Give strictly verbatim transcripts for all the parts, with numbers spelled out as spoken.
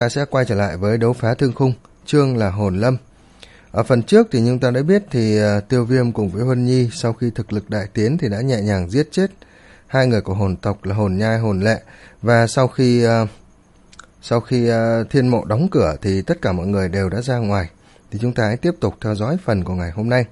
Ta sẽ quay trở lại với đấu phá thương khung, chương là Hồn Lâm. Ở phần trước thì chúng ta đã biết thì uh, Tiêu Viêm cùng với Huân Nhi sau khi thực lực đại tiến thì đã nhẹ nhàng giết chết hai người của hồn tộc là Hồn Nhai, Hồn Lệ. Và sau khi uh, sau khi uh, thiên mộ đóng cửa thì tất cả mọi người đều đã ra ngoài. Thì chúng ta hãy tiếp tục theo dõi phần của ngày hôm nay.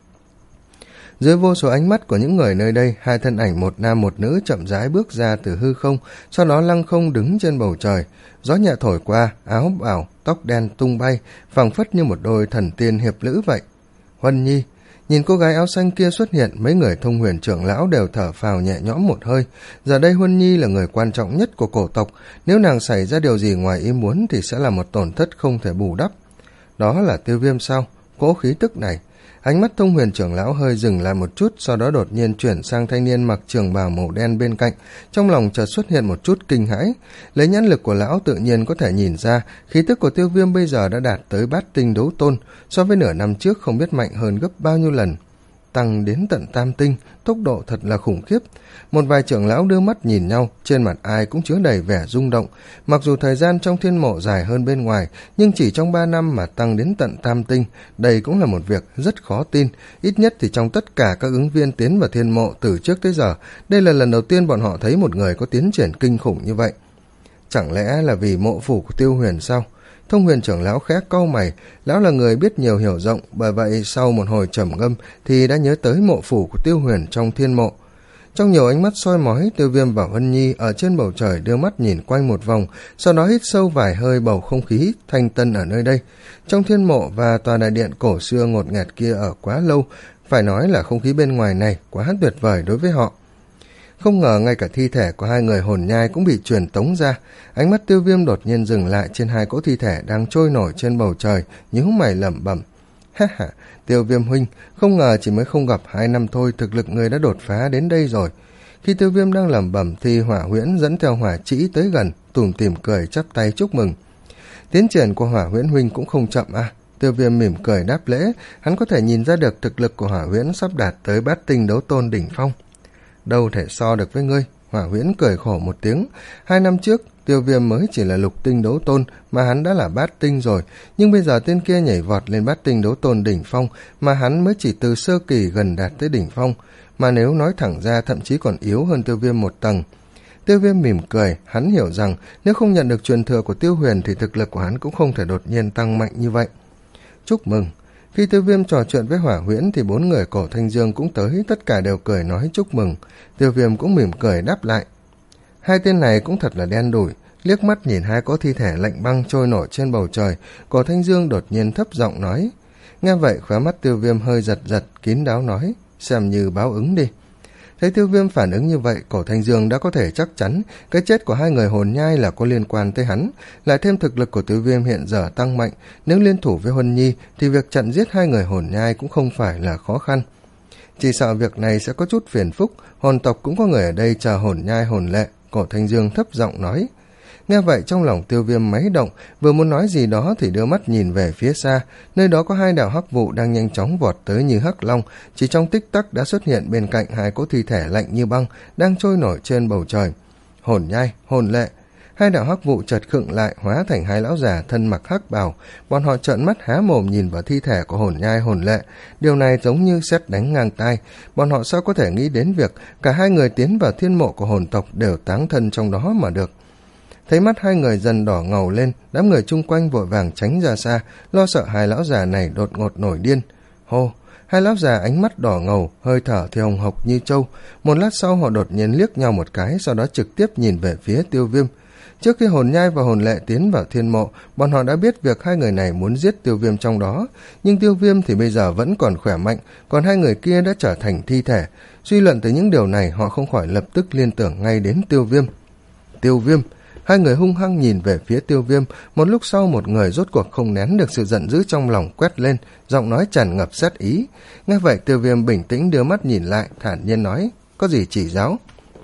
Dưới vô số ánh mắt của những người nơi đây, hai thân ảnh một nam một nữ chậm rãi bước ra từ hư không, sau đó lăng không đứng trên bầu trời. Gió nhẹ thổi qua, áo bào, tóc đen tung bay, phảng phất như một đôi thần tiên hiệp lữ vậy. Huân Nhi, nhìn cô gái áo xanh kia xuất hiện, mấy người Thông Huyền trưởng lão đều thở phào nhẹ nhõm một hơi. Giờ đây Huân Nhi là người quan trọng nhất của cổ tộc, nếu nàng xảy ra điều gì ngoài ý muốn thì sẽ là một tổn thất không thể bù đắp. Đó là Tiêu Viêm sao? Cỗ khí tức này. Ánh mắt Thông Huyền trưởng lão hơi dừng lại một chút, sau đó đột nhiên chuyển sang thanh niên mặc trường bào màu đen bên cạnh, trong lòng chợt xuất hiện một chút kinh hãi. Lấy nhãn lực của lão tự nhiên có thể nhìn ra, khí tức của Tiêu Viêm bây giờ đã đạt tới bát tinh đấu tôn, so với nửa năm trước không biết mạnh hơn gấp bao nhiêu lần. Tăng đến tận tam tinh, tốc độ thật là khủng khiếp. Một vài trưởng lão đưa mắt nhìn nhau, trên mặt ai cũng chứa đầy vẻ rung động. Mặc dù thời gian trong thiên mộ dài hơn bên ngoài, nhưng chỉ trong ba năm mà tăng đến tận tam tinh, đây cũng là một việc rất khó tin. Ít nhất thì trong tất cả các ứng viên tiến vào thiên mộ từ trước tới giờ, đây là lần đầu tiên bọn họ thấy một người có tiến triển kinh khủng như vậy. Chẳng lẽ là vì mộ phủ của Tiêu Huyền sao? Thông Huyền trưởng lão khẽ cau mày, lão là người biết nhiều hiểu rộng, bởi vậy sau một hồi trầm ngâm thì đã nhớ tới mộ phủ của Tiêu Huyền trong thiên mộ. Trong nhiều ánh mắt soi mói, Tiêu Viêm và Huân Nhi ở trên bầu trời đưa mắt nhìn quanh một vòng, sau đó hít sâu vài hơi bầu không khí thanh tân ở nơi đây. Trong thiên mộ và tòa đại điện cổ xưa ngột ngạt kia ở quá lâu, phải nói là không khí bên ngoài này quá tuyệt vời đối với họ. Không ngờ ngay cả thi thể của hai người Hồn Nhai cũng bị truyền tống ra. Ánh mắt Tiêu Viêm đột nhiên dừng lại trên hai cỗ thi thể đang trôi nổi trên bầu trời, nhíu mày lẩm bẩm. Ha ha, Tiêu Viêm huynh, không ngờ chỉ mới không gặp hai năm thôi, thực lực người đã đột phá đến đây rồi. Khi Tiêu Viêm đang lẩm bẩm thì Hỏa Huyễn dẫn theo Hỏa Trĩ tới gần, tủm tỉm cười chắp tay chúc mừng. Tiến triển của Hỏa Huyễn huynh cũng không chậm à? Tiêu Viêm mỉm cười đáp lễ, hắn có thể nhìn ra được thực lực của Hỏa Huyễn sắp đạt tới bát tinh đấu tôn đỉnh phong. Đâu thể so được với ngươi, Hỏa Huyễn cười khổ một tiếng. Hai năm trước, Tiêu Viêm mới chỉ là lục tinh đấu tôn mà hắn đã là bát tinh rồi, nhưng bây giờ tên kia nhảy vọt lên bát tinh đấu tôn đỉnh phong mà hắn mới chỉ từ sơ kỳ gần đạt tới đỉnh phong, mà nếu nói thẳng ra thậm chí còn yếu hơn Tiêu Viêm một tầng. Tiêu Viêm mỉm cười, hắn hiểu rằng nếu không nhận được truyền thừa của Tiêu Huyền thì thực lực của hắn cũng không thể đột nhiên tăng mạnh như vậy. Chúc mừng. Khi Tiêu Viêm trò chuyện với Hỏa Huyễn thì bốn người Cổ Thanh Dương cũng tới, tất cả đều cười nói chúc mừng. Tiêu Viêm cũng mỉm cười đáp lại. Hai tên này cũng thật là đen đủi, liếc mắt nhìn hai cỗ thi thể lạnh băng trôi nổi trên bầu trời, Cổ Thanh Dương đột nhiên thấp giọng nói. Nghe vậy khóe mắt Tiêu Viêm hơi giật giật, kín đáo nói, xem như báo ứng đi. Thấy Tiêu Viêm phản ứng như vậy, Cổ Thanh Dương đã có thể chắc chắn cái chết của hai người Hồn Nhai là có liên quan tới hắn, lại thêm thực lực của Tiêu Viêm hiện giờ tăng mạnh, nếu liên thủ với Huân Nhi thì việc chặn giết hai người Hồn Nhai cũng không phải là khó khăn. Chỉ sợ việc này sẽ có chút phiền phức, hồn tộc cũng có người ở đây chờ Hồn Nhai, Hồn Lệ, Cổ Thanh Dương thấp giọng nói. Nghe vậy trong lòng Tiêu Viêm máy động, vừa muốn nói gì đó thì đưa mắt nhìn về phía xa, nơi đó có hai đạo hắc vụ đang nhanh chóng vọt tới như hắc long, chỉ trong tích tắc đã xuất hiện bên cạnh hai cỗ thi thể lạnh như băng đang trôi nổi trên bầu trời. Hồn Nhai, Hồn Lệ. Hai đạo hắc vụ chợt khựng lại, hóa thành hai lão già thân mặc hắc bào, bọn họ trợn mắt há mồm nhìn vào thi thể của Hồn Nhai, Hồn Lệ. Điều này giống như sét đánh ngang tai, bọn họ sao có thể nghĩ đến việc cả hai người tiến vào thiên mộ của hồn tộc đều táng thân trong đó mà được. Thấy mắt hai người dần đỏ ngầu lên, đám người chung quanh vội vàng tránh ra xa, lo sợ hai lão già này đột ngột nổi điên. Hô, hai lão già ánh mắt đỏ ngầu, hơi thở thì hồng hộc như trâu. Một lát sau họ đột nhiên liếc nhau một cái, sau đó trực tiếp nhìn về phía Tiêu Viêm. Trước khi Hồn Nhai và Hồn Lệ tiến vào thiên mộ, bọn họ đã biết việc hai người này muốn giết Tiêu Viêm trong đó, nhưng Tiêu Viêm thì bây giờ vẫn còn khỏe mạnh, còn hai người kia đã trở thành thi thể. Suy luận từ những điều này, họ không khỏi lập tức liên tưởng ngay đến Tiêu Viêm. Tiêu Viêm. Hai người hung hăng nhìn về phía Tiêu Viêm, một lúc sau một người rốt cuộc không nén được sự giận dữ trong lòng quét lên, giọng nói tràn ngập sát ý. Nghe vậy Tiêu Viêm bình tĩnh đưa mắt nhìn lại, thản nhiên nói, có gì chỉ giáo?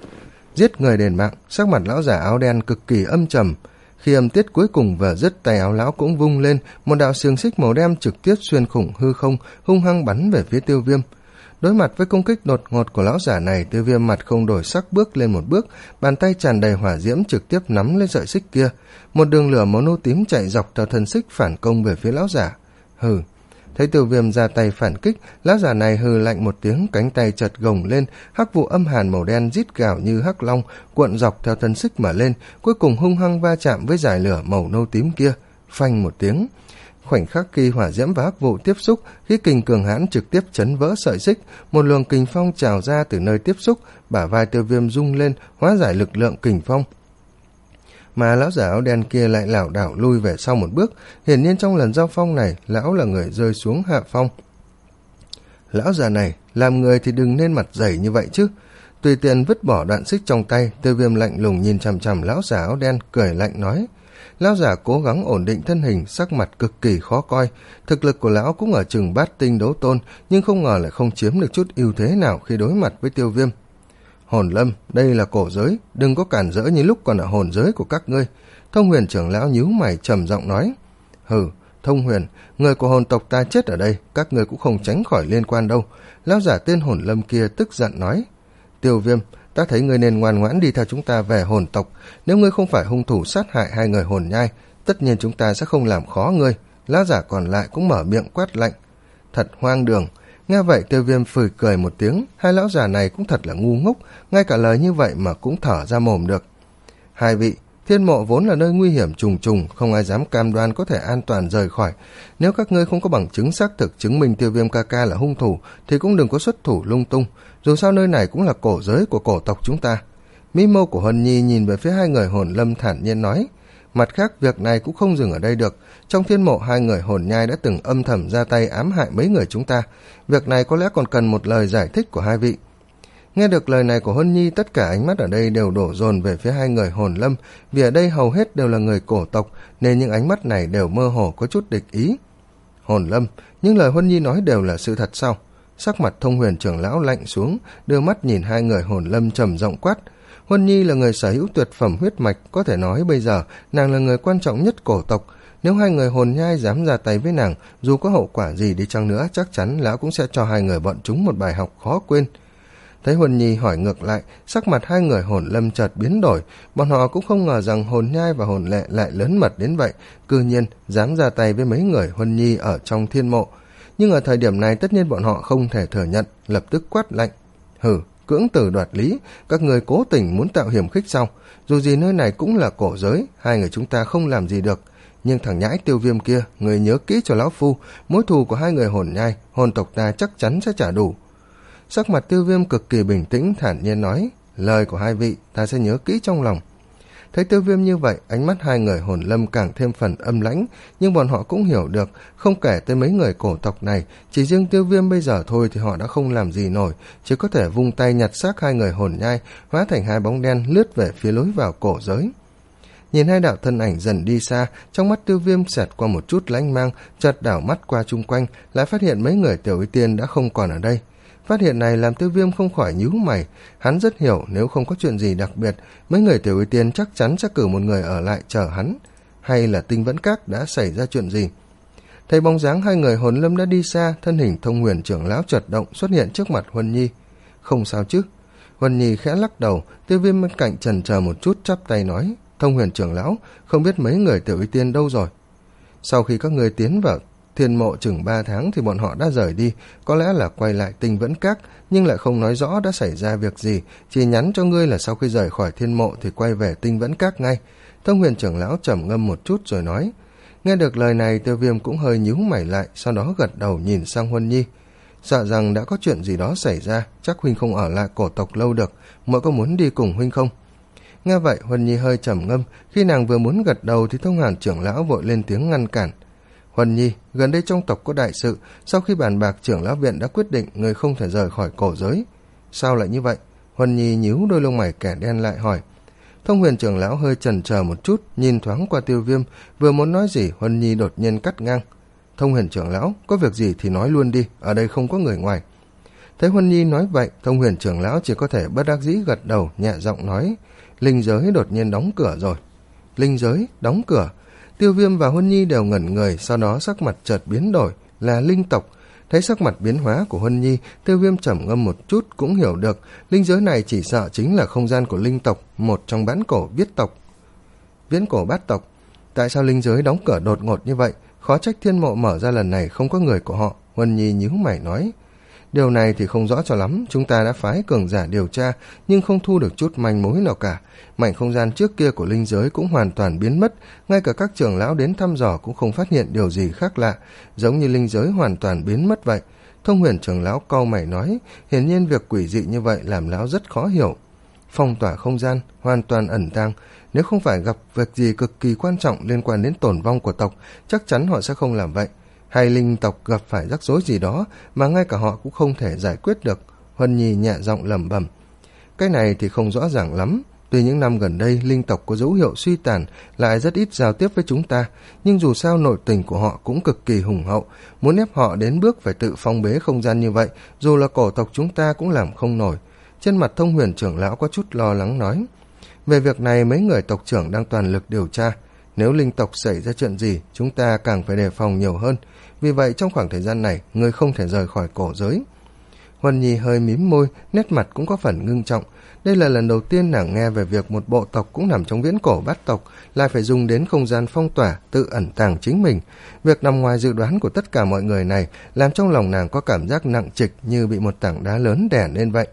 Giết người đền mạng. Sắc mặt lão giả áo đen cực kỳ âm trầm. Khi âm tiết cuối cùng vừa dứt, tay áo lão cũng vung lên, một đạo xiềng xích màu đen trực tiếp xuyên khủng hư không, hung hăng bắn về phía Tiêu Viêm. Đối mặt với công kích đột ngột của lão giả này, Tiêu Viêm mặt không đổi sắc bước lên một bước, bàn tay tràn đầy hỏa diễm trực tiếp nắm lên sợi xích kia. Một đường lửa màu nâu tím chạy dọc theo thân xích phản công về phía lão giả. Hừ. Thấy Tiêu Viêm ra tay phản kích, lão giả này hừ lạnh một tiếng, cánh tay chợt gồng lên, hắc vụ âm hàn màu đen rít gào như hắc long, cuộn dọc theo thân xích mà lên, cuối cùng hung hăng va chạm với dải lửa màu nâu tím kia. Phanh một tiếng. Khoảnh khắc khi hỏa diễm và hắc vụ tiếp xúc, khí kình cường hãn trực tiếp chấn vỡ sợi xích, một luồng kình phong trào ra từ nơi tiếp xúc, bả vai Tiêu Viêm rung lên, hóa giải lực lượng kình phong. Mà lão giả áo đen kia lại lảo đảo lui về sau một bước, hiển nhiên trong lần giao phong này, lão là người rơi xuống hạ phong. Lão già này, làm người thì đừng nên mặt dày như vậy chứ. Tùy tiện vứt bỏ đoạn xích trong tay, Tiêu Viêm lạnh lùng nhìn chằm chằm lão giả áo đen, cười lạnh nói. Lão giả cố gắng ổn định thân hình, sắc mặt cực kỳ khó coi. Thực lực của lão cũng ở chừng bát tinh đấu tôn, nhưng không ngờ lại không chiếm được chút ưu thế nào khi đối mặt với Tiêu Viêm. Hồn Lâm, đây là cổ giới, đừng có cản rỡ như lúc còn ở hồn giới của các ngươi. Thông Huyền trưởng lão nhíu mày trầm giọng nói. Hừ, Thông Huyền, người của hồn tộc ta chết ở đây, các ngươi cũng không tránh khỏi liên quan đâu. Lão giả tên Hồn Lâm kia tức giận nói. Tiêu Viêm, ta thấy ngươi nên ngoan ngoãn đi theo chúng ta về hồn tộc. Nếu ngươi không phải hung thủ sát hại hai người hồn nhai, tất nhiên chúng ta sẽ không làm khó ngươi. Lão giả còn lại cũng mở miệng quát lạnh. Thật hoang đường. Nghe vậy Tiêu Viêm phì cười một tiếng, hai lão già này cũng thật là ngu ngốc, ngay cả lời như vậy mà cũng thở ra mồm được. Hai vị, thiên mộ vốn là nơi nguy hiểm trùng trùng, không ai dám cam đoan có thể an toàn rời khỏi. Nếu các ngươi không có bằng chứng xác thực chứng minh Tiêu Viêm ca ca là hung thủ, thì cũng đừng có xuất thủ lung tung, dù sao nơi này cũng là cổ giới của cổ tộc chúng ta. Mí mâu của Huân Nhi nhìn về phía hai người hồn lâm thản nhiên nói. Mặt khác, việc này cũng không dừng ở đây được. Trong thiên mộ, hai người hồn nhai đã từng âm thầm ra tay ám hại mấy người chúng ta. Việc này có lẽ còn cần một lời giải thích của hai vị. Nghe được lời này của Huân Nhi, tất cả ánh mắt ở đây đều đổ dồn về phía hai người hồn lâm, vì ở đây hầu hết đều là người cổ tộc, nên những ánh mắt này đều mơ hồ có chút địch ý. Hồn lâm, những lời Huân Nhi nói đều là sự thật sao? Sắc mặt Thông Huyền trưởng lão lạnh xuống, đưa mắt nhìn hai người hồn lâm trầm giọng quát. Huân Nhi là người sở hữu tuyệt phẩm huyết mạch, có thể nói bây giờ nàng là người quan trọng nhất cổ tộc. Nếu hai người hồn nhai dám ra tay với nàng, dù có hậu quả gì đi chăng nữa, chắc chắn lão cũng sẽ cho hai người bọn chúng một bài học khó quên. Thấy Huân Nhi hỏi ngược lại, sắc mặt hai người hồn lâm chợt biến đổi, bọn họ cũng không ngờ rằng hồn nhai và hồn lệ lại lớn mật đến vậy, cư nhiên dám ra tay với mấy người Huân Nhi ở trong thiên mộ. Nhưng ở thời điểm này tất nhiên bọn họ không thể thừa nhận, lập tức quát lạnh. Hừ, cưỡng từ đoạt lý, các người cố tình muốn tạo hiểm khích sao? Dù gì nơi này cũng là cổ giới, hai người chúng ta không làm gì được. Nhưng thằng nhãi Tiêu Viêm kia, người nhớ kỹ cho lão phu, mối thù của hai người hồn nhai, hồn tộc ta chắc chắn sẽ trả đủ. Sắc mặt Tiêu Viêm cực kỳ bình tĩnh, thản nhiên nói, lời của hai vị ta sẽ nhớ kỹ trong lòng. Thấy Tiêu Viêm như vậy, ánh mắt hai người hồn lâm càng thêm phần âm lãnh, nhưng bọn họ cũng hiểu được, không kể tới mấy người cổ tộc này, chỉ riêng Tiêu Viêm bây giờ thôi thì họ đã không làm gì nổi, chỉ có thể vung tay nhặt xác hai người hồn nhai, hóa thành hai bóng đen lướt về phía lối vào cổ giới. Nhìn hai đạo thân ảnh dần đi xa, trong mắt Tiêu Viêm xẹt qua một chút lãnh mang, chợt đảo mắt qua chung quanh, lại phát hiện mấy người Tiểu Y Tiên đã không còn ở đây. Phát hiện này làm Tiêu Viêm không khỏi nhíu mày, hắn rất hiểu nếu không có chuyện gì đặc biệt, mấy người Tiểu Y Tiên chắc chắn sẽ cử một người ở lại chờ hắn, hay là Tinh Vẫn Các đã xảy ra chuyện gì. Thấy bóng dáng hai người hồn lâm đã đi xa, thân hình Thông Huyền trưởng lão chợt động xuất hiện trước mặt Huân Nhi. Không sao chứ? Huân Nhi khẽ lắc đầu. Tiêu Viêm bên cạnh chần chờ một chút chắp tay nói, Thông Huyền trưởng lão, không biết mấy người Tiểu Y Tiên đâu rồi? Sau khi các người tiến vào thiên mộ chừng ba tháng thì bọn họ đã rời đi, có lẽ là quay lại Tinh Vẫn Các, nhưng lại không nói rõ đã xảy ra việc gì, chỉ nhắn cho ngươi là sau khi rời khỏi thiên mộ thì quay về Tinh Vẫn Các ngay. Thông Huyền trưởng lão trầm ngâm một chút rồi nói. Nghe được lời này, Tiêu Viêm cũng hơi nhíu mày lại, sau đó gật đầu nhìn sang Huân Nhi. Sợ rằng đã có chuyện gì đó xảy ra, chắc huynh không ở lại cổ tộc lâu được, muội có muốn đi cùng huynh không? Nghe vậy, Huân Nhi hơi trầm ngâm, khi nàng vừa muốn gật đầu thì Thông Hàn trưởng lão vội lên tiếng ngăn cản. Huân Nhi, gần đây trong tộc có đại sự, sau khi bàn bạc trưởng lão viện đã quyết định người không thể rời khỏi cổ giới. Sao lại như vậy? Huân Nhi nhíu đôi lông mày kẻ đen lại hỏi. Thông Huyền trưởng lão hơi chần chờ một chút, nhìn thoáng qua Tiêu Viêm, vừa muốn nói gì, Huân Nhi đột nhiên cắt ngang. Thông Huyền trưởng lão, có việc gì thì nói luôn đi, ở đây không có người ngoài. Thấy Huân Nhi nói vậy, Thông Huyền trưởng lão chỉ có thể bất đắc dĩ gật đầu, nhẹ giọng nói, linh giới đột nhiên đóng cửa rồi. Linh giới đóng cửa? Tiêu Viêm và Huân Nhi đều ngẩn người, sau đó sắc mặt chợt biến đổi, là linh tộc. Thấy sắc mặt biến hóa của Huân Nhi, Tiêu Viêm trầm ngâm một chút cũng hiểu được, linh giới này chỉ sợ chính là không gian của linh tộc, một trong bán cổ viết tộc, viễn cổ bát tộc. Tại sao linh giới đóng cửa đột ngột như vậy? Khó trách thiên mộ mở ra lần này không có người của họ. Huân Nhi nhíu mày nói, điều này thì không rõ cho lắm, chúng ta đã phái cường giả điều tra nhưng không thu được chút manh mối nào cả. Mảnh không gian trước kia của linh giới cũng hoàn toàn biến mất, ngay cả các trưởng lão đến thăm dò cũng không phát hiện điều gì khác lạ, giống như linh giới hoàn toàn biến mất vậy. Thông Huyền trưởng lão cau mày nói, hiển nhiên việc quỷ dị như vậy làm lão rất khó hiểu. Phong tỏa không gian, hoàn toàn ẩn tàng, nếu không phải gặp việc gì cực kỳ quan trọng liên quan đến tổn vong của tộc, chắc chắn họ sẽ không làm vậy. Hay linh tộc gặp phải rắc rối gì đó mà ngay cả họ cũng không thể giải quyết được. Huân Nhi nhẹ giọng lẩm bẩm, cái này thì không rõ ràng lắm. Tuy những năm gần đây linh tộc có dấu hiệu suy tàn, lại rất ít giao tiếp với chúng ta, nhưng dù sao nội tình của họ cũng cực kỳ hùng hậu, muốn ép họ đến bước phải tự phong bế không gian như vậy, dù là cổ tộc chúng ta cũng làm không nổi. Trên mặt Thông Huyền trưởng lão có chút lo lắng nói, về việc này mấy người tộc trưởng đang toàn lực điều tra, nếu linh tộc xảy ra chuyện gì chúng ta càng phải đề phòng nhiều hơn, vì vậy trong khoảng thời gian này người không thể rời khỏi cổ giới. Huân Nhi hơi mím môi, nét mặt cũng có phần ngưng trọng. Đây là lần đầu tiên nàng nghe về việc một bộ tộc cũng nằm trong viễn cổ bát tộc lại phải dùng đến không gian phong tỏa tự ẩn tàng chính mình. Việc nằm ngoài dự đoán của tất cả mọi người này làm trong lòng nàng có cảm giác nặng trịch như bị một tảng đá lớn đè lên vậy.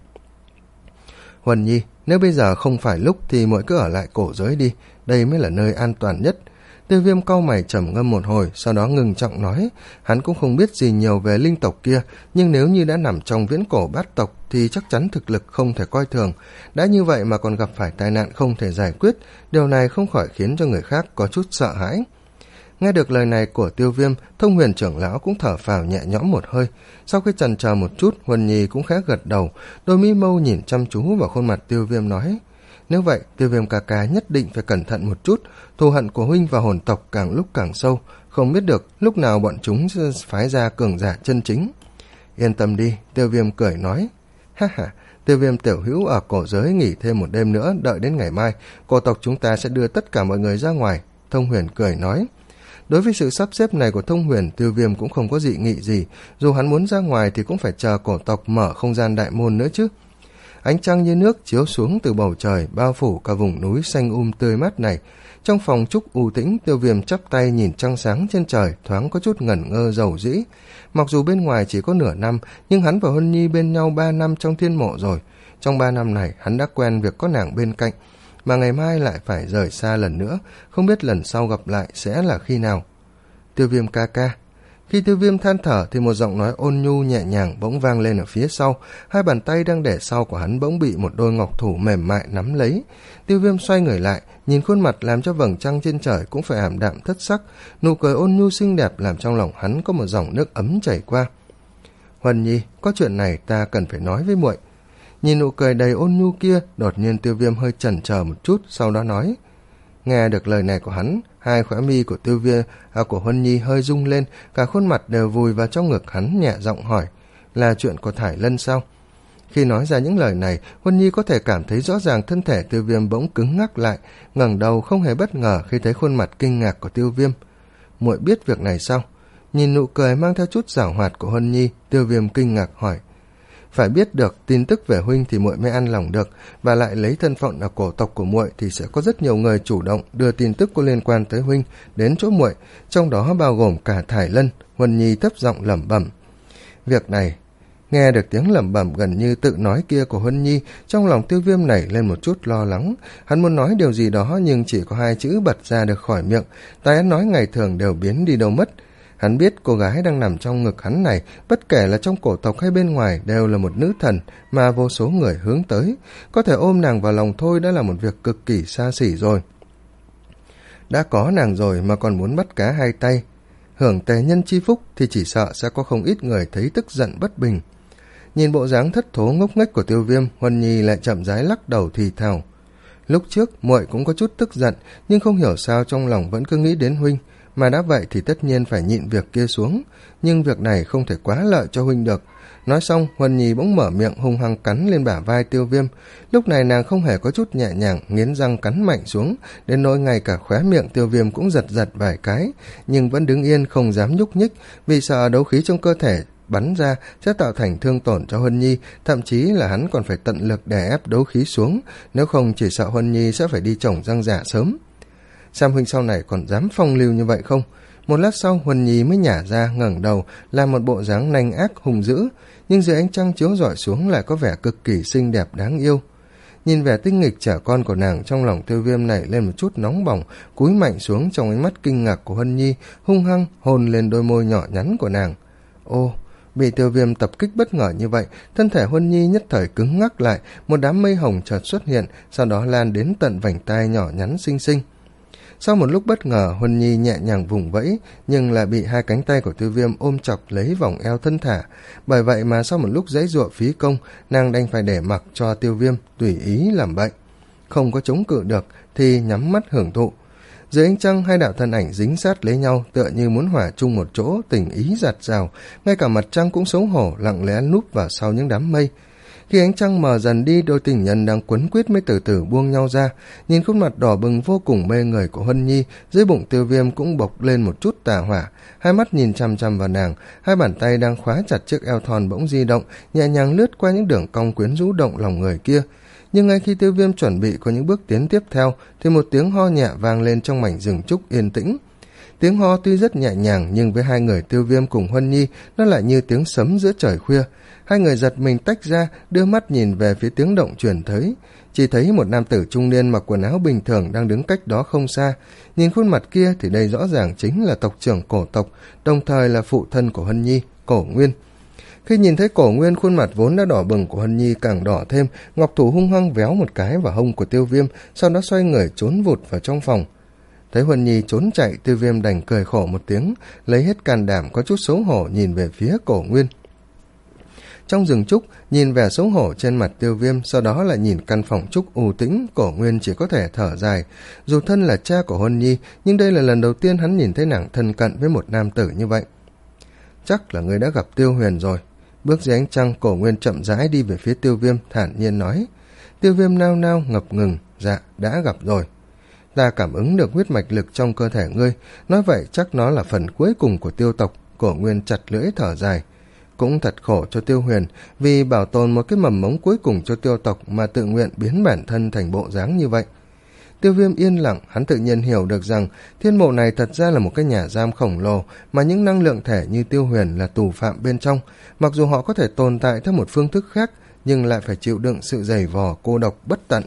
Huân Nhi, nếu bây giờ không phải lúc thì muội cứ ở lại cổ giới đi, đây mới là nơi an toàn nhất. Tiêu Viêm cau mày trầm ngâm một hồi, sau đó ngừng trọng nói, hắn cũng không biết gì nhiều về linh tộc kia, nhưng nếu như đã nằm trong viễn cổ bát tộc thì chắc chắn thực lực không thể coi thường. Đã như vậy mà còn gặp phải tai nạn không thể giải quyết, điều này không khỏi khiến cho người khác có chút sợ hãi. Nghe được lời này của Tiêu Viêm, Thông Huyền trưởng lão cũng thở phào nhẹ nhõm một hơi. Sau khi chần chờ một chút, Huân Nhi cũng khẽ gật đầu, đôi mi mâu nhìn chăm chú vào khuôn mặt Tiêu Viêm nói, nếu vậy Tiêu Viêm ca ca nhất định phải cẩn thận một chút, thù hận của huynh và hồn tộc càng lúc càng sâu, không biết được lúc nào bọn chúng sẽ phái ra cường giả chân chính. Yên tâm đi, Tiêu Viêm cười nói, ha ha, Tiêu Viêm tiểu hữu ở cổ giới nghỉ thêm một đêm nữa, đợi đến ngày mai cổ tộc chúng ta sẽ đưa tất cả mọi người ra ngoài. Thông Huyền cười nói. Đối với sự sắp xếp này của Thông Huyền, Tiêu Viêm cũng không có dị nghị gì, dù hắn muốn ra ngoài thì cũng phải chờ cổ tộc mở không gian đại môn nữa chứ. Ánh trăng như nước chiếu xuống từ bầu trời, bao phủ cả vùng núi xanh um tươi mát này. Trong phòng trúc u tĩnh, Tiêu Viêm chắp tay nhìn trăng sáng trên trời, thoáng có chút ngẩn ngơ dầu dĩ. Mặc dù bên ngoài chỉ có nửa năm, nhưng hắn và Huân Nhi bên nhau ba năm trong thiên mộ rồi. Trong ba năm này, hắn đã quen việc có nàng bên cạnh, mà ngày mai lại phải rời xa lần nữa, không biết lần sau gặp lại sẽ là khi nào. Tiêu Viêm ca ca. Khi Tiêu Viêm than thở thì một giọng nói ôn nhu nhẹ nhàng bỗng vang lên ở phía sau, hai bàn tay đang để sau của hắn bỗng bị một đôi ngọc thủ mềm mại nắm lấy. Tiêu Viêm xoay người lại, nhìn khuôn mặt làm cho vầng trăng trên trời cũng phải ảm đạm thất sắc, nụ cười ôn nhu xinh đẹp làm trong lòng hắn có một dòng nước ấm chảy qua. Huân Nhi, có chuyện này ta cần phải nói với muội. Nhìn nụ cười đầy ôn nhu kia, đột nhiên Tiêu Viêm hơi chần chờ một chút, sau đó nói. Nghe được lời này của hắn, hai khóe mi của Tiêu Viêm à, của Huân Nhi hơi rung lên, cả khuôn mặt đều vùi vào trong ngực hắn, nhẹ giọng hỏi, là chuyện của Thải Lân sao? Khi nói ra những lời này, Huân Nhi có thể cảm thấy rõ ràng thân thể Tiêu Viêm bỗng cứng ngắc lại, ngẩng đầu không hề bất ngờ khi thấy khuôn mặt kinh ngạc của Tiêu Viêm. Muội biết việc này sao? Nhìn nụ cười mang theo chút giảo hoạt của Huân Nhi, Tiêu Viêm kinh ngạc hỏi. Phải biết được tin tức về huynh thì muội mới an lòng được, và lại lấy thân phận ở cổ tộc của muội thì sẽ có rất nhiều người chủ động đưa tin tức có liên quan tới huynh đến chỗ muội, trong đó bao gồm cả Thải Lân. Huân Nhi thấp giọng lẩm bẩm. Việc này, nghe được tiếng lẩm bẩm gần như tự nói kia của Huân Nhi, trong lòng Tiêu Viêm nảy lên một chút lo lắng. Hắn muốn nói điều gì đó nhưng chỉ có hai chữ bật ra được khỏi miệng, tài ăn nói ngày thường đều biến đi đâu mất. Hắn biết cô gái đang nằm trong ngực hắn này, bất kể là trong cổ tộc hay bên ngoài, đều là một nữ thần mà vô số người hướng tới. Có thể ôm nàng vào lòng thôi đã là một việc cực kỳ xa xỉ rồi. Đã có nàng rồi mà còn muốn bắt cá hai tay, hưởng tề nhân chi phúc thì chỉ sợ sẽ có không ít người thấy tức giận bất bình. Nhìn bộ dáng thất thố ngốc nghếch của Tiêu Viêm, Huân Nhi lại chậm rãi lắc đầu thì thào. Lúc trước muội cũng có chút tức giận, nhưng không hiểu sao trong lòng vẫn cứ nghĩ đến huynh. Mà đã vậy thì tất nhiên phải nhịn việc kia xuống, nhưng việc này không thể quá lợi cho huynh được. Nói xong, Huân Nhi bỗng mở miệng hung hăng cắn lên bả vai Tiêu Viêm. Lúc này nàng không hề có chút nhẹ nhàng, nghiến răng cắn mạnh xuống, đến nỗi ngay cả khóe miệng Tiêu Viêm cũng giật giật vài cái, nhưng vẫn đứng yên không dám nhúc nhích, vì sợ đấu khí trong cơ thể bắn ra sẽ tạo thành thương tổn cho Huân Nhi, thậm chí là hắn còn phải tận lực đè ép đấu khí xuống, nếu không chỉ sợ Huân Nhi sẽ phải đi trồng răng giả sớm. Sam huynh sau này còn dám phong lưu như vậy không? Một lát sau Huân Nhi mới nhả ra ngẩng đầu làm một bộ dáng nanh ác hung dữ, nhưng dưới ánh trăng chiếu rọi xuống lại có vẻ cực kỳ xinh đẹp đáng yêu. Nhìn vẻ tinh nghịch trẻ con của nàng, trong lòng Tiêu Viêm nảy lên một chút nóng bỏng, cúi mạnh xuống trong ánh mắt kinh ngạc của Huân Nhi, hung hăng hôn lên đôi môi nhỏ nhắn của nàng. Ô, bị Tiêu Viêm tập kích bất ngờ như vậy, thân thể Huân Nhi nhất thời cứng ngắc lại, một đám mây hồng chợt xuất hiện, sau đó lan đến tận vành tai nhỏ nhắn xinh xinh. Sau một lúc bất ngờ, Huân Nhi nhẹ nhàng vùng vẫy, nhưng lại bị hai cánh tay của Tiêu Viêm ôm chọc lấy vòng eo thân thả. Bởi vậy mà sau một lúc giãy giụa phí công, nàng đành phải để mặc cho Tiêu Viêm tùy ý làm bậy. Không có chống cự được thì nhắm mắt hưởng thụ. Dưới ánh trăng, hai đạo thân ảnh dính sát lấy nhau, tựa như muốn hòa chung một chỗ, tình ý giạt rào. Ngay cả mặt trăng cũng xấu hổ, lặng lẽ núp vào sau những đám mây. Khi ánh trăng mờ dần đi, đôi tình nhân đang quấn quýt mới từ từ buông nhau ra. Nhìn khuôn mặt đỏ bừng vô cùng mê người của Huân Nhi, dưới bụng Tiêu Viêm cũng bộc lên một chút tà hỏa. Hai mắt nhìn chăm chăm vào nàng, hai bàn tay đang khóa chặt chiếc eo thon bỗng di động, nhẹ nhàng lướt qua những đường cong quyến rũ động lòng người kia. Nhưng ngay khi Tiêu Viêm chuẩn bị có những bước tiến tiếp theo, thì một tiếng ho nhẹ vang lên trong mảnh rừng trúc yên tĩnh. Tiếng ho tuy rất nhẹ nhàng, nhưng với hai người Tiêu Viêm cùng Huân Nhi, nó lại như tiếng sấm giữa trời khuya. Hai người giật mình tách ra, đưa mắt nhìn về phía tiếng động truyền tới. Chỉ thấy một nam tử trung niên mặc quần áo bình thường đang đứng cách đó không xa. Nhìn khuôn mặt kia thì đây rõ ràng chính là tộc trưởng cổ tộc, đồng thời là phụ thân của Huân Nhi, Cổ Nguyên. Khi nhìn thấy Cổ Nguyên, khuôn mặt vốn đã đỏ bừng của Huân Nhi càng đỏ thêm, ngọc thủ hung hăng véo một cái vào hông của Tiêu Viêm, sau đó xoay người trốn vụt vào trong phòng. Thấy Huân Nhi trốn chạy, Tiêu Viêm đành cười khổ một tiếng, lấy hết can đảm có chút xấu hổ nhìn về phía Cổ Nguyên. Trong rừng trúc, nhìn vẻ xấu hổ trên mặt Tiêu Viêm, sau đó lại nhìn căn phòng trúc u tĩnh, Cổ Nguyên chỉ có thể thở dài. Dù thân là cha của Huân Nhi, nhưng đây là lần đầu tiên hắn nhìn thấy nàng thân cận với một nam tử như vậy. Chắc là người đã gặp Tiêu Huyền rồi. Bước dưới ánh trăng, Cổ Nguyên chậm rãi đi về phía Tiêu Viêm, thản nhiên nói. Tiêu Viêm nao nao ngập ngừng, dạ, đã gặp rồi. Ta cảm ứng được huyết mạch lực trong cơ thể ngươi, nói vậy chắc nó là phần cuối cùng của Tiêu tộc. Cổ Nguyên chặt lưỡi thở dài. Cũng thật khổ cho Tiêu Huyền, vì bảo tồn một cái mầm mống cuối cùng cho Tiêu tộc mà tự nguyện biến bản thân thành bộ dáng như vậy. Tiêu Viêm yên lặng, hắn tự nhiên hiểu được rằng thiên mộ này thật ra là một cái nhà giam khổng lồ, mà những năng lượng thể như Tiêu Huyền là tù phạm bên trong. Mặc dù họ có thể tồn tại theo một phương thức khác, nhưng lại phải chịu đựng sự dày vò cô độc bất tận.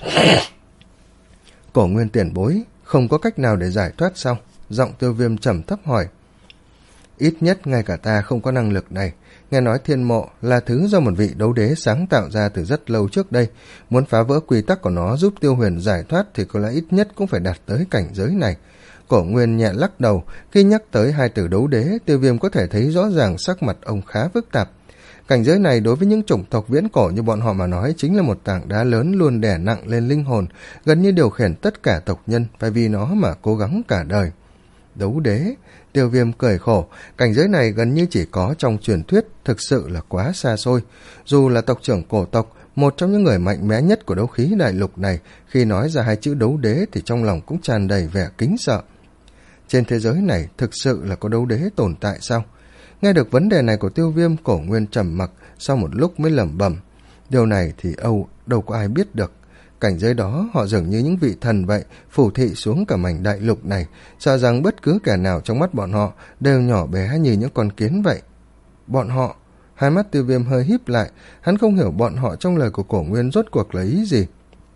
Cổ Nguyên tiền bối, không có cách nào để giải thoát sao? Giọng Tiêu Viêm trầm thấp hỏi. Ít nhất ngay cả ta không có năng lực này. Nghe nói thiên mộ là thứ do một vị đấu đế sáng tạo ra từ rất lâu trước đây. Muốn phá vỡ quy tắc của nó giúp Tiêu Huyền giải thoát thì có lẽ ít nhất cũng phải đạt tới cảnh giới này. Cổ Nguyên nhẹ lắc đầu. Khi nhắc tới hai từ đấu đế, Tiêu Viêm có thể thấy rõ ràng sắc mặt ông khá phức tạp. Cảnh giới này đối với những chủng tộc viễn cổ như bọn họ mà nói chính là một tảng đá lớn luôn đè nặng lên linh hồn, gần như điều khiển tất cả tộc nhân, phải vì nó mà cố gắng cả đời. Đấu đế, Tiêu Viêm cười khổ, cảnh giới này gần như chỉ có trong truyền thuyết, thực sự là quá xa xôi. Dù là tộc trưởng cổ tộc, một trong những người mạnh mẽ nhất của đấu khí đại lục này, khi nói ra hai chữ đấu đế thì trong lòng cũng tràn đầy vẻ kính sợ. Trên thế giới này thực sự là có đấu đế tồn tại sao? Nghe được vấn đề này của Tiêu Viêm, Cổ Nguyên trầm mặc, sau một lúc mới lẩm bẩm. Điều này thì Âu đâu có ai biết được. Cảnh giới đó họ dường như những vị thần vậy, phủ thị xuống cả mảnh đại lục này, sợ rằng bất cứ kẻ nào trong mắt bọn họ đều nhỏ bé như những con kiến vậy. Bọn họ, hai mắt Tiêu Viêm hơi híp lại, hắn không hiểu bọn họ trong lời của Cổ Nguyên rốt cuộc là ý gì.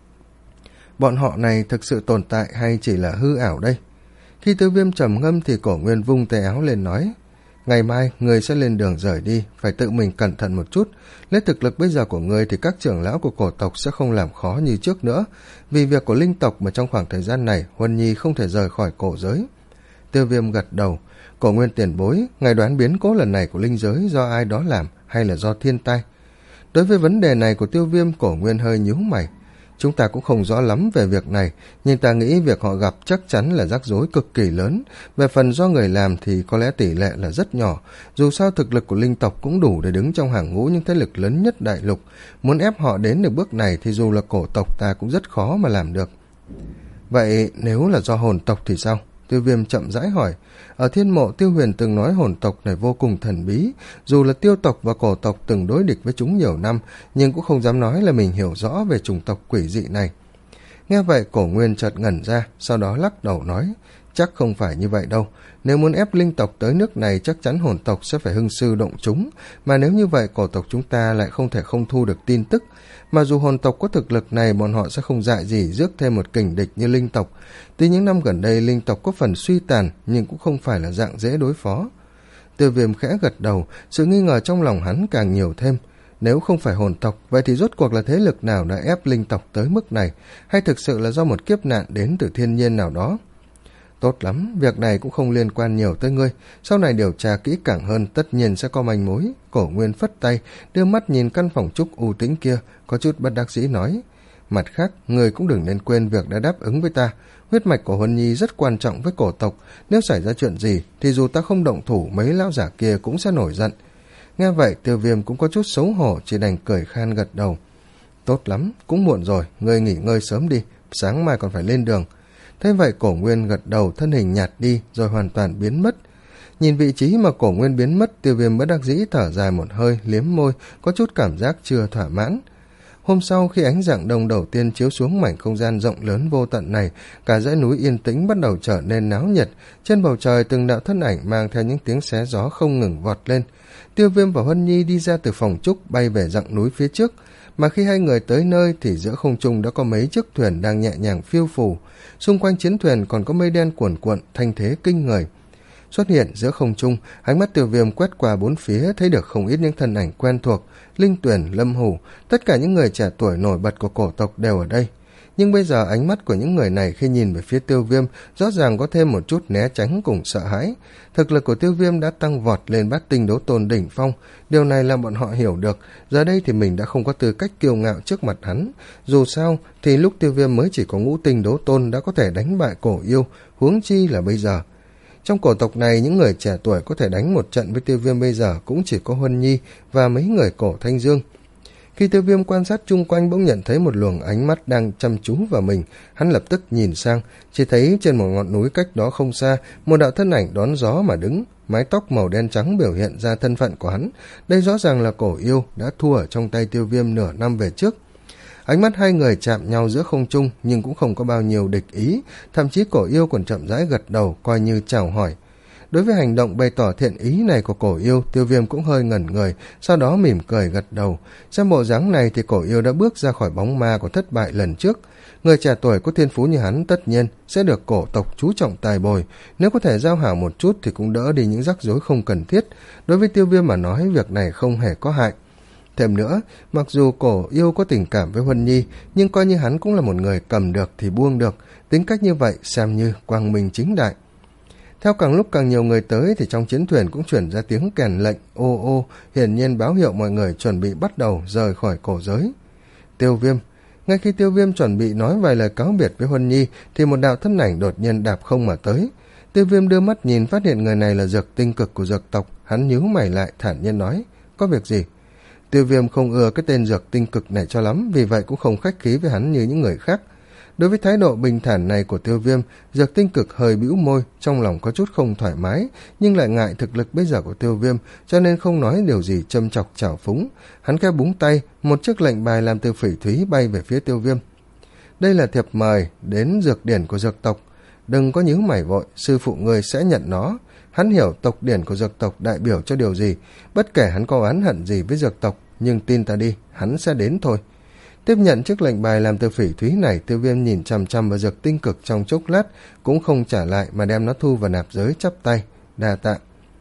Bọn họ này thực sự tồn tại hay chỉ là hư ảo đây? Khi Tiêu Viêm trầm ngâm thì Cổ Nguyên vung tay áo lên nói. Ngày mai, người sẽ lên đường rời đi, phải tự mình cẩn thận một chút. Lấy thực lực bây giờ của người thì các trưởng lão của cổ tộc sẽ không làm khó như trước nữa. Vì việc của linh tộc mà trong khoảng thời gian này, Huân Nhi không thể rời khỏi cổ giới. Tiêu Viêm gật đầu. Cổ Nguyên tiền bối, ngài đoán biến cố lần này của linh giới do ai đó làm hay là do thiên tai? Đối với vấn đề này của Tiêu Viêm, Cổ Nguyên hơi nhíu mày. Chúng ta cũng không rõ lắm về việc này, nhưng ta nghĩ việc họ gặp chắc chắn là rắc rối cực kỳ lớn. Về phần do người làm thì có lẽ tỷ lệ là rất nhỏ. Dù sao thực lực của linh tộc cũng đủ để đứng trong hàng ngũ những thế lực lớn nhất đại lục. Muốn ép họ đến được bước này thì dù là cổ tộc ta cũng rất khó mà làm được. Vậy nếu là do hồn tộc thì sao? Tiêu Viêm chậm rãi hỏi. Ở thiên mộ, Tiêu Huyền từng nói hồn tộc này vô cùng thần bí, dù là tiêu tộc và cổ tộc từng đối địch với chúng nhiều năm, nhưng cũng không dám nói là mình hiểu rõ về chủng tộc quỷ dị này. Nghe vậy, Cổ Nguyên chợt ngẩn ra, sau đó lắc đầu nói, chắc không phải như vậy đâu. Nếu muốn ép linh tộc tới nước này, chắc chắn hồn tộc sẽ phải hưng sư động chúng, mà nếu như vậy cổ tộc chúng ta lại không thể không thu được tin tức. Mà dù hồn tộc có thực lực này, bọn họ sẽ không dại gì rước thêm một kình địch như linh tộc. Tuy những năm gần đây linh tộc có phần suy tàn, nhưng cũng không phải là dạng dễ đối phó. Tiêu Viêm khẽ gật đầu, sự nghi ngờ trong lòng hắn càng nhiều thêm. Nếu không phải hồn tộc, vậy thì rốt cuộc là thế lực nào đã ép linh tộc tới mức này, hay thực sự là do một kiếp nạn đến từ thiên nhiên nào đó? Tốt lắm, việc này cũng không liên quan nhiều tới ngươi, sau này điều tra kỹ càng hơn tất nhiên sẽ có manh mối. Cổ Nguyên phất tay, đưa mắt nhìn căn phòng trúc u tĩnh kia, có chút bất đắc dĩ nói. Mặt khác, ngươi cũng đừng nên quên việc đã đáp ứng với ta. Huyết mạch của Huân Nhi rất quan trọng với cổ tộc, nếu xảy ra chuyện gì thì dù ta không động thủ, mấy lão giả kia cũng sẽ nổi giận. Nghe vậy, Tiêu Viêm cũng có chút xấu hổ, chỉ đành cười khan gật đầu. Tốt lắm, cũng muộn rồi, ngươi nghỉ ngơi sớm đi, sáng mai còn phải lên đường. Thế vậy Cổ Nguyên gật đầu, thân hình nhạt đi rồi hoàn toàn biến mất. Nhìn vị trí mà Cổ Nguyên biến mất, Tiêu Viêm bất đắc dĩ thở dài một hơi, liếm môi, có chút cảm giác chưa thỏa mãn. Hôm sau, khi ánh rạng đông đầu tiên chiếu xuống mảnh không gian rộng lớn vô tận này, cả dãy núi yên tĩnh bắt đầu trở nên náo nhiệt. Trên bầu trời từng đạo thân ảnh mang theo những tiếng xé gió không ngừng vọt lên. Tiêu Viêm và Huân Nhi đi ra từ phòng trúc, bay về dặng núi phía trước. Mà khi hai người tới nơi thì giữa không trung đã có mấy chiếc thuyền đang nhẹ nhàng phiêu phù. Xung quanh chiến thuyền còn có mây đen cuồn cuộn, thanh thế kinh người. Xuất hiện giữa không trung, ánh mắt Tiêu Viêm quét qua bốn phía, thấy được không ít những thân ảnh quen thuộc. Linh Tuyển, Lâm Hủ, tất cả những người trẻ tuổi nổi bật của cổ tộc đều ở đây. Nhưng bây giờ ánh mắt của những người này khi nhìn về phía Tiêu Viêm rõ ràng có thêm một chút né tránh cùng sợ hãi. Thực lực của Tiêu Viêm đã tăng vọt lên bát tinh đấu tôn đỉnh phong, điều này làm bọn họ hiểu được, giờ đây thì mình đã không có tư cách kiêu ngạo trước mặt hắn. Dù sao thì lúc Tiêu Viêm mới chỉ có ngũ tinh đấu tôn đã có thể đánh bại cổ yêu, huống chi là bây giờ. Trong cổ tộc này, những người trẻ tuổi có thể đánh một trận với Tiêu Viêm bây giờ cũng chỉ có Huân Nhi và mấy người cổ Thanh Dương. Khi Tiêu Viêm quan sát chung quanh, bỗng nhận thấy một luồng ánh mắt đang chăm chú vào mình. Hắn lập tức nhìn sang, chỉ thấy trên một ngọn núi cách đó không xa, một đạo thân ảnh đón gió mà đứng, mái tóc màu đen trắng biểu hiện ra thân phận của hắn. Đây rõ ràng là cổ yêu đã thua ở trong tay Tiêu Viêm nửa năm về trước. Ánh mắt hai người chạm nhau giữa không trung, nhưng cũng không có bao nhiêu địch ý, thậm chí cổ yêu còn chậm rãi gật đầu coi như chào hỏi. Đối với hành động bày tỏ thiện ý này của cổ yêu, Tiêu Viêm cũng hơi ngẩn người, sau đó mỉm cười gật đầu. Xem bộ dáng này thì cổ yêu đã bước ra khỏi bóng ma của thất bại lần trước. Người trẻ tuổi có thiên phú như hắn tất nhiên sẽ được cổ tộc chú trọng tài bồi, nếu có thể giao hảo một chút thì cũng đỡ đi những rắc rối không cần thiết. Đối với Tiêu Viêm mà nói, việc này không hề có hại. Thêm nữa, mặc dù cổ yêu có tình cảm với Huân Nhi, nhưng coi như hắn cũng là một người cầm được thì buông được, tính cách như vậy xem như quang minh chính đại. Theo càng lúc càng nhiều người tới thì trong chiến thuyền cũng chuyển ra tiếng kèn lệnh ô ô, hiển nhiên báo hiệu mọi người chuẩn bị bắt đầu rời khỏi cổ giới. Tiêu Viêm. Ngay khi Tiêu Viêm chuẩn bị nói vài lời cáo biệt với Huân Nhi thì một đạo thân ảnh đột nhiên đạp không mà tới. Tiêu Viêm đưa mắt nhìn, phát hiện người này là Dược Tinh Cực của Dược tộc. Hắn nhíu mày lại, thản nhiên nói, có việc gì? Tiêu Viêm không ưa cái tên Dược Tinh Cực này cho lắm, vì vậy cũng không khách khí với hắn như những người khác. Đối với thái độ bình thản này của Tiêu Viêm, Dược Tinh Cực hơi bĩu môi, trong lòng có chút không thoải mái, nhưng lại ngại thực lực bây giờ của Tiêu Viêm, cho nên không nói điều gì châm chọc trào phúng. Hắn khẽ búng tay, một chiếc lệnh bài làm từ phỉ thúy bay về phía Tiêu Viêm. Đây là thiệp mời đến dược điển của dược tộc, đừng có nhíu mày vội, sư phụ người sẽ nhận nó. Hắn hiểu tộc điển của dược tộc đại biểu cho điều gì, bất kể hắn có oán hận gì với dược tộc, nhưng tin ta đi, hắn sẽ đến thôi. Tiếp nhận chiếc lệnh bài làm từ phỉ thúy này, Tiêu Viêm nhìn chằm chằm vào Dược Tinh Cực trong chốc lát, cũng không trả lại mà đem nó thu vào nạp giới, chắp tay, đa tạ.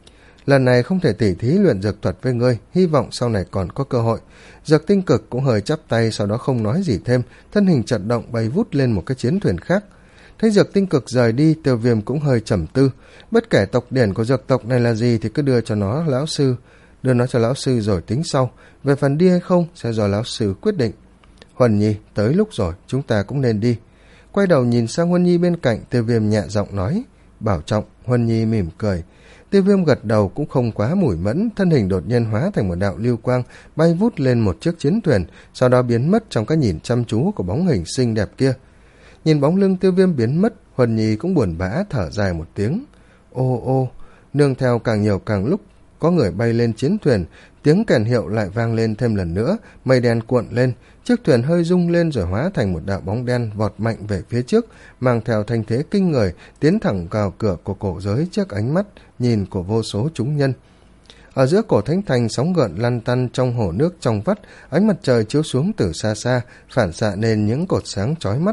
Lần này không thể tỉ thí luyện dược thuật với ngươi, hy vọng sau này còn có cơ hội. Dược Tinh Cực cũng hơi chắp tay, sau đó không nói gì thêm, thân hình chật động bay vút lên một cái chiến thuyền khác. Thấy Dược Tinh Cực rời đi, Tiêu Viêm cũng hơi trầm tư, bất kể tộc điển của dược tộc này là gì thì cứ đưa cho nó lão sư, đưa nó cho lão sư rồi tính sau, về phần đi hay không sẽ do lão sư quyết định. Huân Nhi, tới lúc rồi, chúng ta cũng nên đi. Quay đầu nhìn sang Huân Nhi bên cạnh, Tiêu Viêm nhẹ giọng nói, bảo trọng. Huân Nhi mỉm cười. Tiêu Viêm gật đầu cũng không quá mủi mẫn, thân hình đột nhiên hóa thành một đạo lưu quang, bay vút lên một chiếc chiến thuyền, sau đó biến mất trong cái nhìn chăm chú của bóng hình xinh đẹp kia. Nhìn bóng lưng Tiêu Viêm biến mất, Huân Nhi cũng buồn bã thở dài một tiếng. Ô ô, nương theo càng nhiều càng lúc, có người bay lên chiến thuyền, tiếng kèn hiệu lại vang lên thêm lần nữa, mây đen cuộn lên, chiếc thuyền hơi rung lên rồi hóa thành một đạo bóng đen vọt mạnh về phía trước, mang theo thanh thế kinh người, tiến thẳng vào cửa của cổ giới trước ánh mắt nhìn của vô số chúng nhân. Ở giữa cổ thánh thành, sóng gợn lăn tăn trong hồ nước trong vắt, ánh mặt trời chiếu xuống từ xa xa, phản xạ nên những cột sáng chói mắt.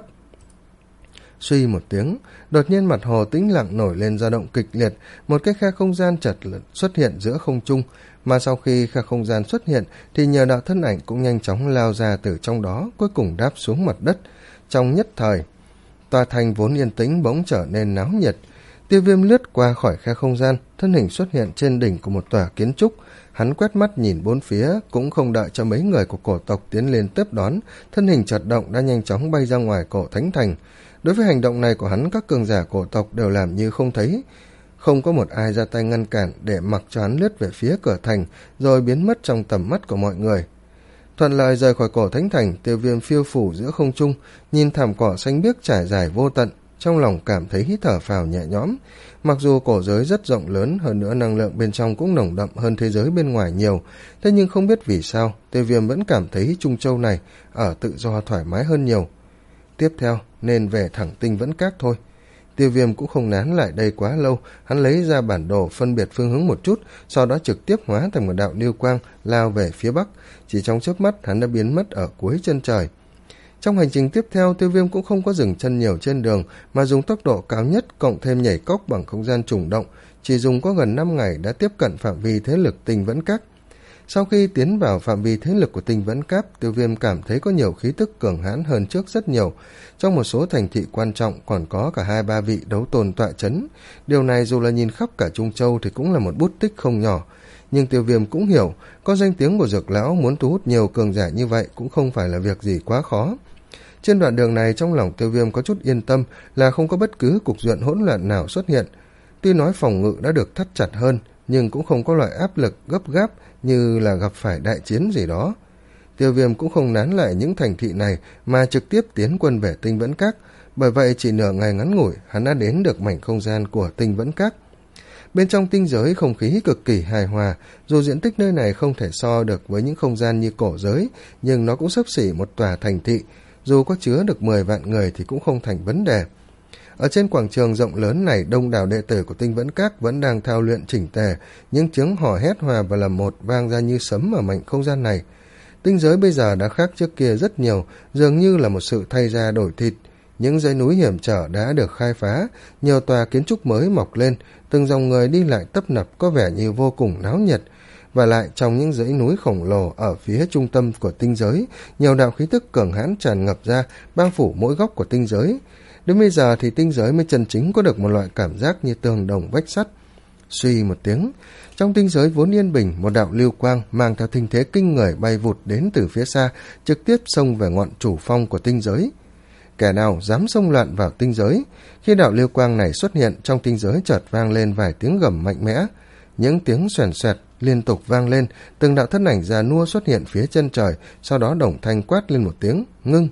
Suy một tiếng, đột nhiên mặt hồ tĩnh lặng nổi lên dao động kịch liệt, một cái khe không gian chợt xuất hiện giữa không trung, mà sau khi khe không gian xuất hiện thì nhờ đạo thân ảnh cũng nhanh chóng lao ra từ trong đó, cuối cùng đáp xuống mặt đất. Trong nhất thời, tòa thành vốn yên tĩnh bỗng trở nên náo nhiệt. Tiêu Viêm lướt qua khỏi khe không gian, thân hình xuất hiện trên đỉnh của một tòa kiến trúc. Hắn quét mắt nhìn bốn phía, cũng không đợi cho mấy người của cổ tộc tiến lên tiếp đón, thân hình chợt động đã nhanh chóng bay ra ngoài cổ thánh thành. Đối với hành động này của hắn, các cường giả cổ tộc đều làm như không thấy, không có một ai ra tay ngăn cản, để mặc cho hắn lướt về phía cửa thành rồi biến mất trong tầm mắt của mọi người. Thuận lợi rời khỏi cổ thánh thành, Tiêu Viêm phiêu phủ giữa không trung, nhìn thảm cỏ xanh biếc trải dài vô tận, trong lòng cảm thấy hít thở phào nhẹ nhõm. Mặc dù cổ giới rất rộng lớn, hơn nữa năng lượng bên trong cũng nồng đậm hơn thế giới bên ngoài nhiều, thế nhưng không biết vì sao Tiêu Viêm vẫn cảm thấy Trung Châu này ở tự do thoải mái hơn nhiều. Tiếp theo nên về thẳng Tinh Vẫn Các thôi. Tiêu Viêm cũng không nán lại đây quá lâu, hắn lấy ra bản đồ phân biệt phương hướng một chút, sau đó trực tiếp hóa thành một đạo lưu quang lao về phía bắc. Chỉ trong chớp mắt hắn đã biến mất ở cuối chân trời. Trong hành trình tiếp theo, Tiêu Viêm cũng không có dừng chân nhiều trên đường, mà dùng tốc độ cao nhất cộng thêm nhảy cóc bằng không gian trùng động, chỉ dùng có gần năm ngày đã tiếp cận phạm vi thế lực Tinh Vẫn Các. Sau khi tiến vào phạm vi thế lực của Tinh Vẫn Các, Tiêu Viêm cảm thấy có nhiều khí tức cường hãn hơn trước rất nhiều. Trong một số thành thị quan trọng còn có cả hai ba vị đấu tôn tọa chấn. Điều này dù là nhìn khắp cả Trung Châu thì cũng là một bút tích không nhỏ. Nhưng Tiêu Viêm cũng hiểu, có danh tiếng của Dược Lão muốn thu hút nhiều cường giả như vậy cũng không phải là việc gì quá khó. Trên đoạn đường này, trong lòng Tiêu Viêm có chút yên tâm là không có bất cứ cục diện hỗn loạn nào xuất hiện. Tuy nói phòng ngự đã được thắt chặt hơn, nhưng cũng không có loại áp lực gấp gáp như là gặp phải đại chiến gì đó. Tiêu Viêm cũng không nán lại những thành thị này mà trực tiếp tiến quân về Tinh Vẫn Các, bởi vậy chỉ nửa ngày ngắn ngủi hắn đã đến được mảnh không gian của Tinh Vẫn Các. Bên trong tinh giới không khí cực kỳ hài hòa, dù diện tích nơi này không thể so được với những không gian như cổ giới, nhưng nó cũng xấp xỉ một tòa thành thị, dù có chứa được mười vạn người thì cũng không thành vấn đề. Ở trên quảng trường rộng lớn này, đông đảo đệ tử của Tinh Vẫn Các vẫn đang thao luyện chỉnh tề, những tiếng hò hét hòa và làm một vang ra như sấm ở mảnh không gian này. Tinh giới bây giờ đã khác trước kia rất nhiều, dường như là một sự thay da đổi thịt. Những dãy núi hiểm trở đã được khai phá, nhiều tòa kiến trúc mới mọc lên, từng dòng người đi lại tấp nập có vẻ như vô cùng náo nhiệt. Và lại trong những dãy núi khổng lồ ở phía trung tâm của tinh giới, nhiều đạo khí tức cường hãn tràn ngập ra, bao phủ mỗi góc của tinh giới. Đến bây giờ thì tinh giới mới chân chính có được một loại cảm giác như tường đồng vách sắt. Suy một tiếng, trong tinh giới vốn yên bình, một đạo lưu quang mang theo thinh thế kinh người bay vụt đến từ phía xa, trực tiếp xông về ngọn chủ phong của tinh giới. Kẻ nào dám xông loạn vào tinh giới? Khi đạo lưu quang này xuất hiện, trong tinh giới chợt vang lên vài tiếng gầm mạnh mẽ. Những tiếng xoèn xoẹt liên tục vang lên, từng đạo thân ảnh già nua xuất hiện phía chân trời, sau đó đồng thanh quát lên một tiếng ngưng.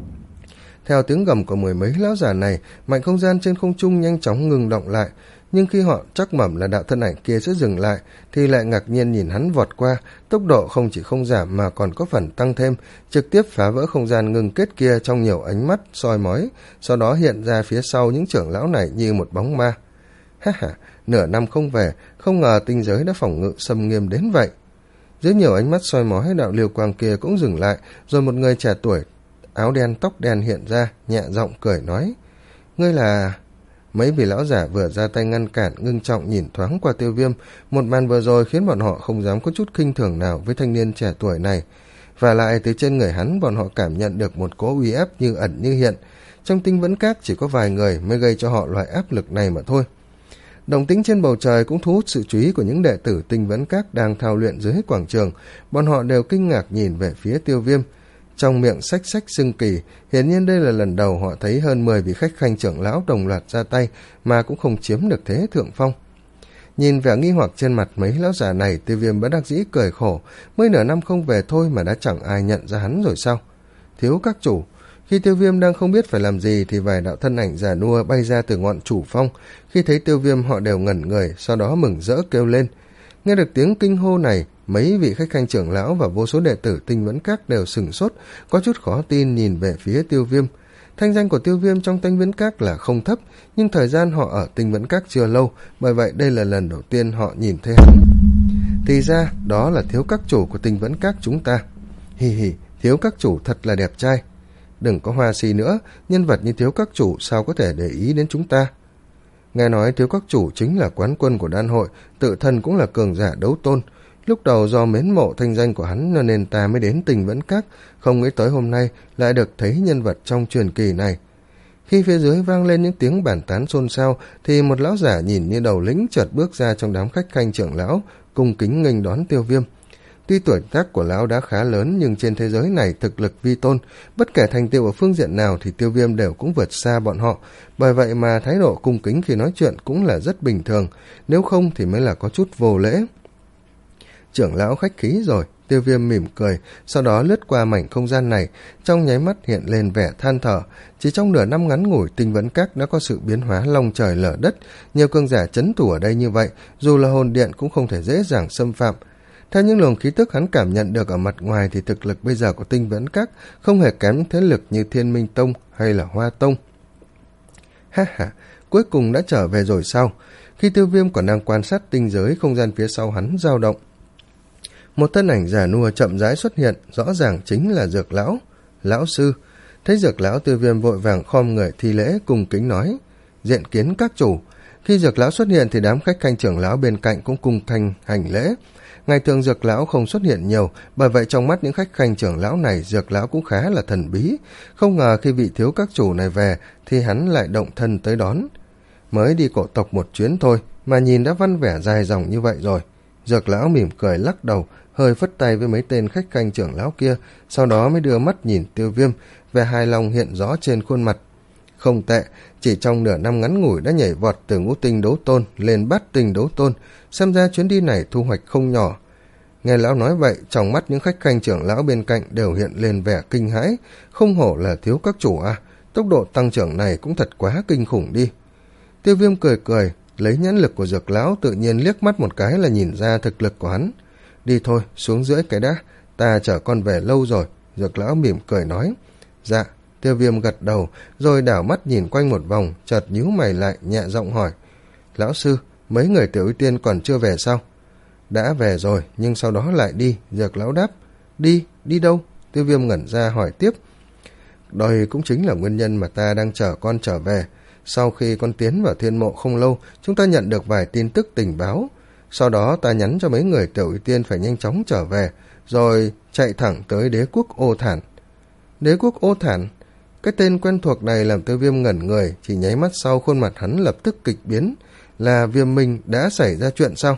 Theo tiếng gầm của mười mấy lão già này, mảnh không gian trên không trung nhanh chóng ngừng động lại, nhưng khi họ chắc mẩm là đạo thân ảnh kia sẽ dừng lại thì lại ngạc nhiên nhìn hắn vọt qua, tốc độ không chỉ không giảm mà còn có phần tăng thêm, trực tiếp phá vỡ không gian ngừng kết kia trong nhiều ánh mắt soi mói, sau đó hiện ra phía sau những trưởng lão này như một bóng ma. Ha ha, nửa năm không về, không ngờ tinh giới đã phòng ngự xâm nghiêm đến vậy. Dưới nhiều ánh mắt soi mói, đạo liều quang kia cũng dừng lại, rồi một người trẻ tuổi áo đen tóc đen hiện ra, nhẹ giọng cười nói: "Ngươi là..." Mấy vị lão giả vừa ra tay ngăn cản, ngưng trọng nhìn thoáng qua Tiêu Viêm. Một màn vừa rồi khiến bọn họ không dám có chút khinh thường nào với thanh niên trẻ tuổi này. Và lại từ trên người hắn, bọn họ cảm nhận được một cỗ uy áp như ẩn như hiện. Trong Tinh Vẫn Các chỉ có vài người mới gây cho họ loại áp lực này mà thôi. Động tĩnh trên bầu trời cũng thu hút sự chú ý của những đệ tử Tinh Vẫn Các đang thao luyện dưới quảng trường. Bọn họ đều kinh ngạc nhìn về phía Tiêu Viêm, trong miệng xách xách xưng kỳ. Hiển nhiên đây là lần đầu họ thấy hơn mười vị khách khanh trưởng lão đồng loạt ra tay mà cũng không chiếm được thế thượng phong. Nhìn vẻ nghi hoặc trên mặt mấy lão già này, Tiêu Viêm bất đắc dĩ cười khổ. Mới nửa năm không về thôi mà đã chẳng ai nhận ra hắn rồi sao? Thiếu các chủ, Khi Tiêu Viêm đang không biết phải làm gì thì vài đạo thân ảnh già nua bay ra từ ngọn chủ phong. Khi thấy Tiêu Viêm họ đều ngẩn người, sau đó mừng rỡ kêu lên. Nghe được tiếng kinh hô này, mấy vị khách khanh trưởng lão và vô số đệ tử Tinh Vẫn Các đều sửng sốt, có chút khó tin nhìn về phía Tiêu Viêm. Thanh danh của Tiêu Viêm trong Tinh Vẫn Các là không thấp, nhưng thời gian họ ở Tinh Vẫn Các chưa lâu, bởi vậy đây là lần đầu tiên họ nhìn thấy hắn. Thì ra, đó là thiếu các chủ của Tinh Vẫn Các chúng ta. Hì hì, thiếu các chủ thật là đẹp trai. Đừng có hoa si nữa, nhân vật như thiếu các chủ sao có thể để ý đến chúng ta. Nghe nói thiếu các chủ chính là quán quân của đan hội, tự thân cũng là cường giả đấu tôn. Lúc đầu do mến mộ thanh danh của hắn nên ta mới đến Tinh Vẫn Các, không nghĩ tới hôm nay lại được thấy nhân vật trong truyền kỳ này. Khi phía dưới vang lên những tiếng bàn tán xôn xao thì một lão giả nhìn như đầu lĩnh chợt bước ra trong đám khách khanh trưởng lão, cung kính nghênh đón Tiêu Viêm. Tuy tuổi tác của lão đã khá lớn nhưng trên thế giới này thực lực vi tôn, bất kể thành tựu ở phương diện nào thì Tiêu Viêm đều cũng vượt xa bọn họ, bởi vậy mà thái độ cung kính khi nói chuyện cũng là rất bình thường, nếu không thì mới là có chút vô lễ. Trưởng lão khách khí rồi, Tiêu Viêm mỉm cười, sau đó lướt qua mảnh không gian này, trong nháy mắt hiện lên vẻ than thở. Chỉ trong nửa năm ngắn ngủi, Tinh Vẫn Các đã có sự biến hóa long trời lở đất, nhiều cường giả trấn thủ ở đây như vậy, dù là hồn điện cũng không thể dễ dàng xâm phạm. Theo những luồng khí tức hắn cảm nhận được ở mặt ngoài thì thực lực bây giờ của Tinh Vẫn Các không hề kém những thế lực như Thiên Minh Tông hay là Hoa Tông. Ha ha, cuối cùng đã trở về rồi sao? Khi Tiêu Viêm còn đang quan sát tinh giới, không gian phía sau hắn dao động. Một thân ảnh già nua chậm rãi xuất hiện, rõ ràng chính là Dược lão. Lão sư. Thấy Dược lão, Tiêu Viêm vội vàng khom người thi lễ cung kính nói: Diện kiến các chủ. Khi Dược lão xuất hiện thì đám khách khanh trưởng lão bên cạnh cũng cung thanh hành lễ. Ngày thường Dược lão không xuất hiện nhiều, bởi vậy trong mắt những khách khanh trưởng lão này, Dược lão cũng khá là thần bí. Không ngờ khi vị thiếu các chủ này về thì hắn lại động thân tới đón. Mới đi cổ tộc một chuyến thôi mà nhìn đã văn vẻ dài dòng như vậy rồi. Dược lão mỉm cười lắc đầu, hơi phất tay với mấy tên khách khanh trưởng lão kia, sau đó mới đưa mắt nhìn Tiêu Viêm, vẻ hài lòng hiện rõ trên khuôn mặt. Không tệ, chỉ trong nửa năm ngắn ngủi đã nhảy vọt từ ngũ tinh đấu tôn lên bát tinh đấu tôn, xem ra chuyến đi này thu hoạch không nhỏ. Nghe lão nói vậy, trong mắt những khách khanh trưởng lão bên cạnh đều hiện lên vẻ kinh hãi, không hổ là thiếu các chủ à, tốc độ tăng trưởng này cũng thật quá kinh khủng đi. Tiêu Viêm cười cười, lấy nhãn lực của Dược lão, tự nhiên liếc mắt một cái là nhìn ra thực lực của hắn. Đi thôi, xuống dưới cái đã, ta chở con về lâu rồi. Dược lão mỉm cười nói. Dạ. Tiêu Viêm gật đầu, rồi đảo mắt nhìn quanh một vòng, chợt nhíu mày lại, nhẹ giọng hỏi: Lão sư, mấy người Tiểu Y Tiên còn chưa về sao? Đã về rồi, nhưng sau đó lại đi. Dược lão đáp. Đi? Đi đâu? Tiêu Viêm ngẩn ra hỏi tiếp. Đây cũng chính là nguyên nhân mà ta đang chờ con trở về. Sau khi con tiến vào thiên mộ không lâu, chúng ta nhận được vài tin tức tình báo. Sau đó ta nhắn cho mấy người Tiểu Y Tiên phải nhanh chóng trở về, rồi chạy thẳng tới đế quốc Ô Thản. Đế quốc Ô Thản? Cái tên quen thuộc này làm Tiêu Viêm ngẩn người, chỉ nháy mắt sau khuôn mặt hắn lập tức kịch biến. Là Viêm Minh đã xảy ra chuyện sao?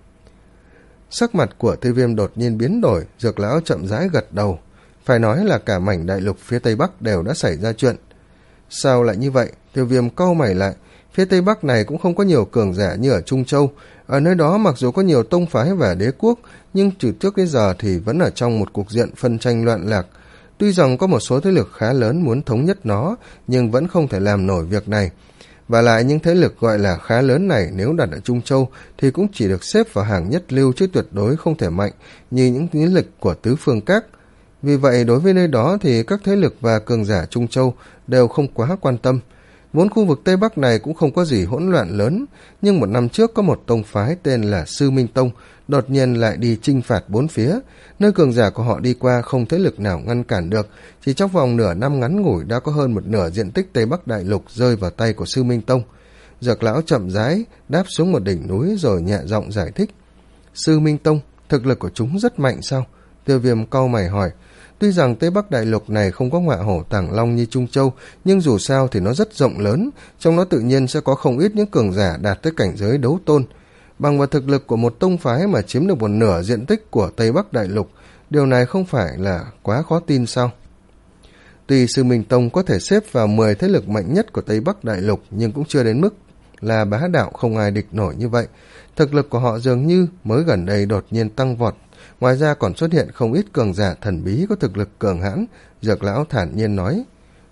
Sắc mặt của Tiêu Viêm đột nhiên biến đổi, Dược lão chậm rãi gật đầu. Phải nói là cả mảnh đại lục phía Tây Bắc đều đã xảy ra chuyện. Sao lại như vậy? Tiêu Viêm cau mày lại. Phía Tây Bắc này cũng không có nhiều cường giả như ở Trung Châu. Ở nơi đó mặc dù có nhiều tông phái và đế quốc, nhưng từ trước đến giờ thì vẫn ở trong một cuộc diện phân tranh loạn lạc. Tuy rằng có một số thế lực khá lớn muốn thống nhất nó, nhưng vẫn không thể làm nổi việc này. Và lại những thế lực gọi là khá lớn này nếu đặt ở Trung Châu thì cũng chỉ được xếp vào hàng nhất lưu, chứ tuyệt đối không thể mạnh như những thế lực của tứ phương các. Vì vậy đối với nơi đó thì các thế lực và cường giả Trung Châu đều không quá quan tâm. Vốn khu vực Tây Bắc này cũng không có gì hỗn loạn lớn, nhưng một năm trước có một tông phái tên là Sư Minh Tông đột nhiên lại đi chinh phạt bốn phía. Nơi cường giả của họ đi qua không thế lực nào ngăn cản được, chỉ trong vòng nửa năm ngắn ngủi đã có hơn một nửa diện tích Tây Bắc đại lục rơi vào tay của Sư Minh Tông. Dược lão chậm rãi đáp xuống một đỉnh núi rồi nhẹ giọng giải thích. Sư Minh Tông, thực lực của chúng rất mạnh sao? Tiêu Viêm cau mày hỏi. Tuy rằng Tây Bắc đại lục này không có ngọa hổ tàng long như Trung Châu, nhưng dù sao thì nó rất rộng lớn, trong nó tự nhiên sẽ có không ít những cường giả đạt tới cảnh giới đấu tôn. Bằng vào thực lực của một tông phái mà chiếm được một nửa diện tích của Tây Bắc đại lục, điều này không phải là quá khó tin sao? Tuy Sư Minh Tông có thể xếp vào mười thế lực mạnh nhất của Tây Bắc đại lục, nhưng cũng chưa đến mức là bá đạo không ai địch nổi như vậy. Thực lực của họ dường như mới gần đây đột nhiên tăng vọt. Ngoài ra còn xuất hiện không ít cường giả thần bí có thực lực cường hãn. Dược lão thản nhiên nói.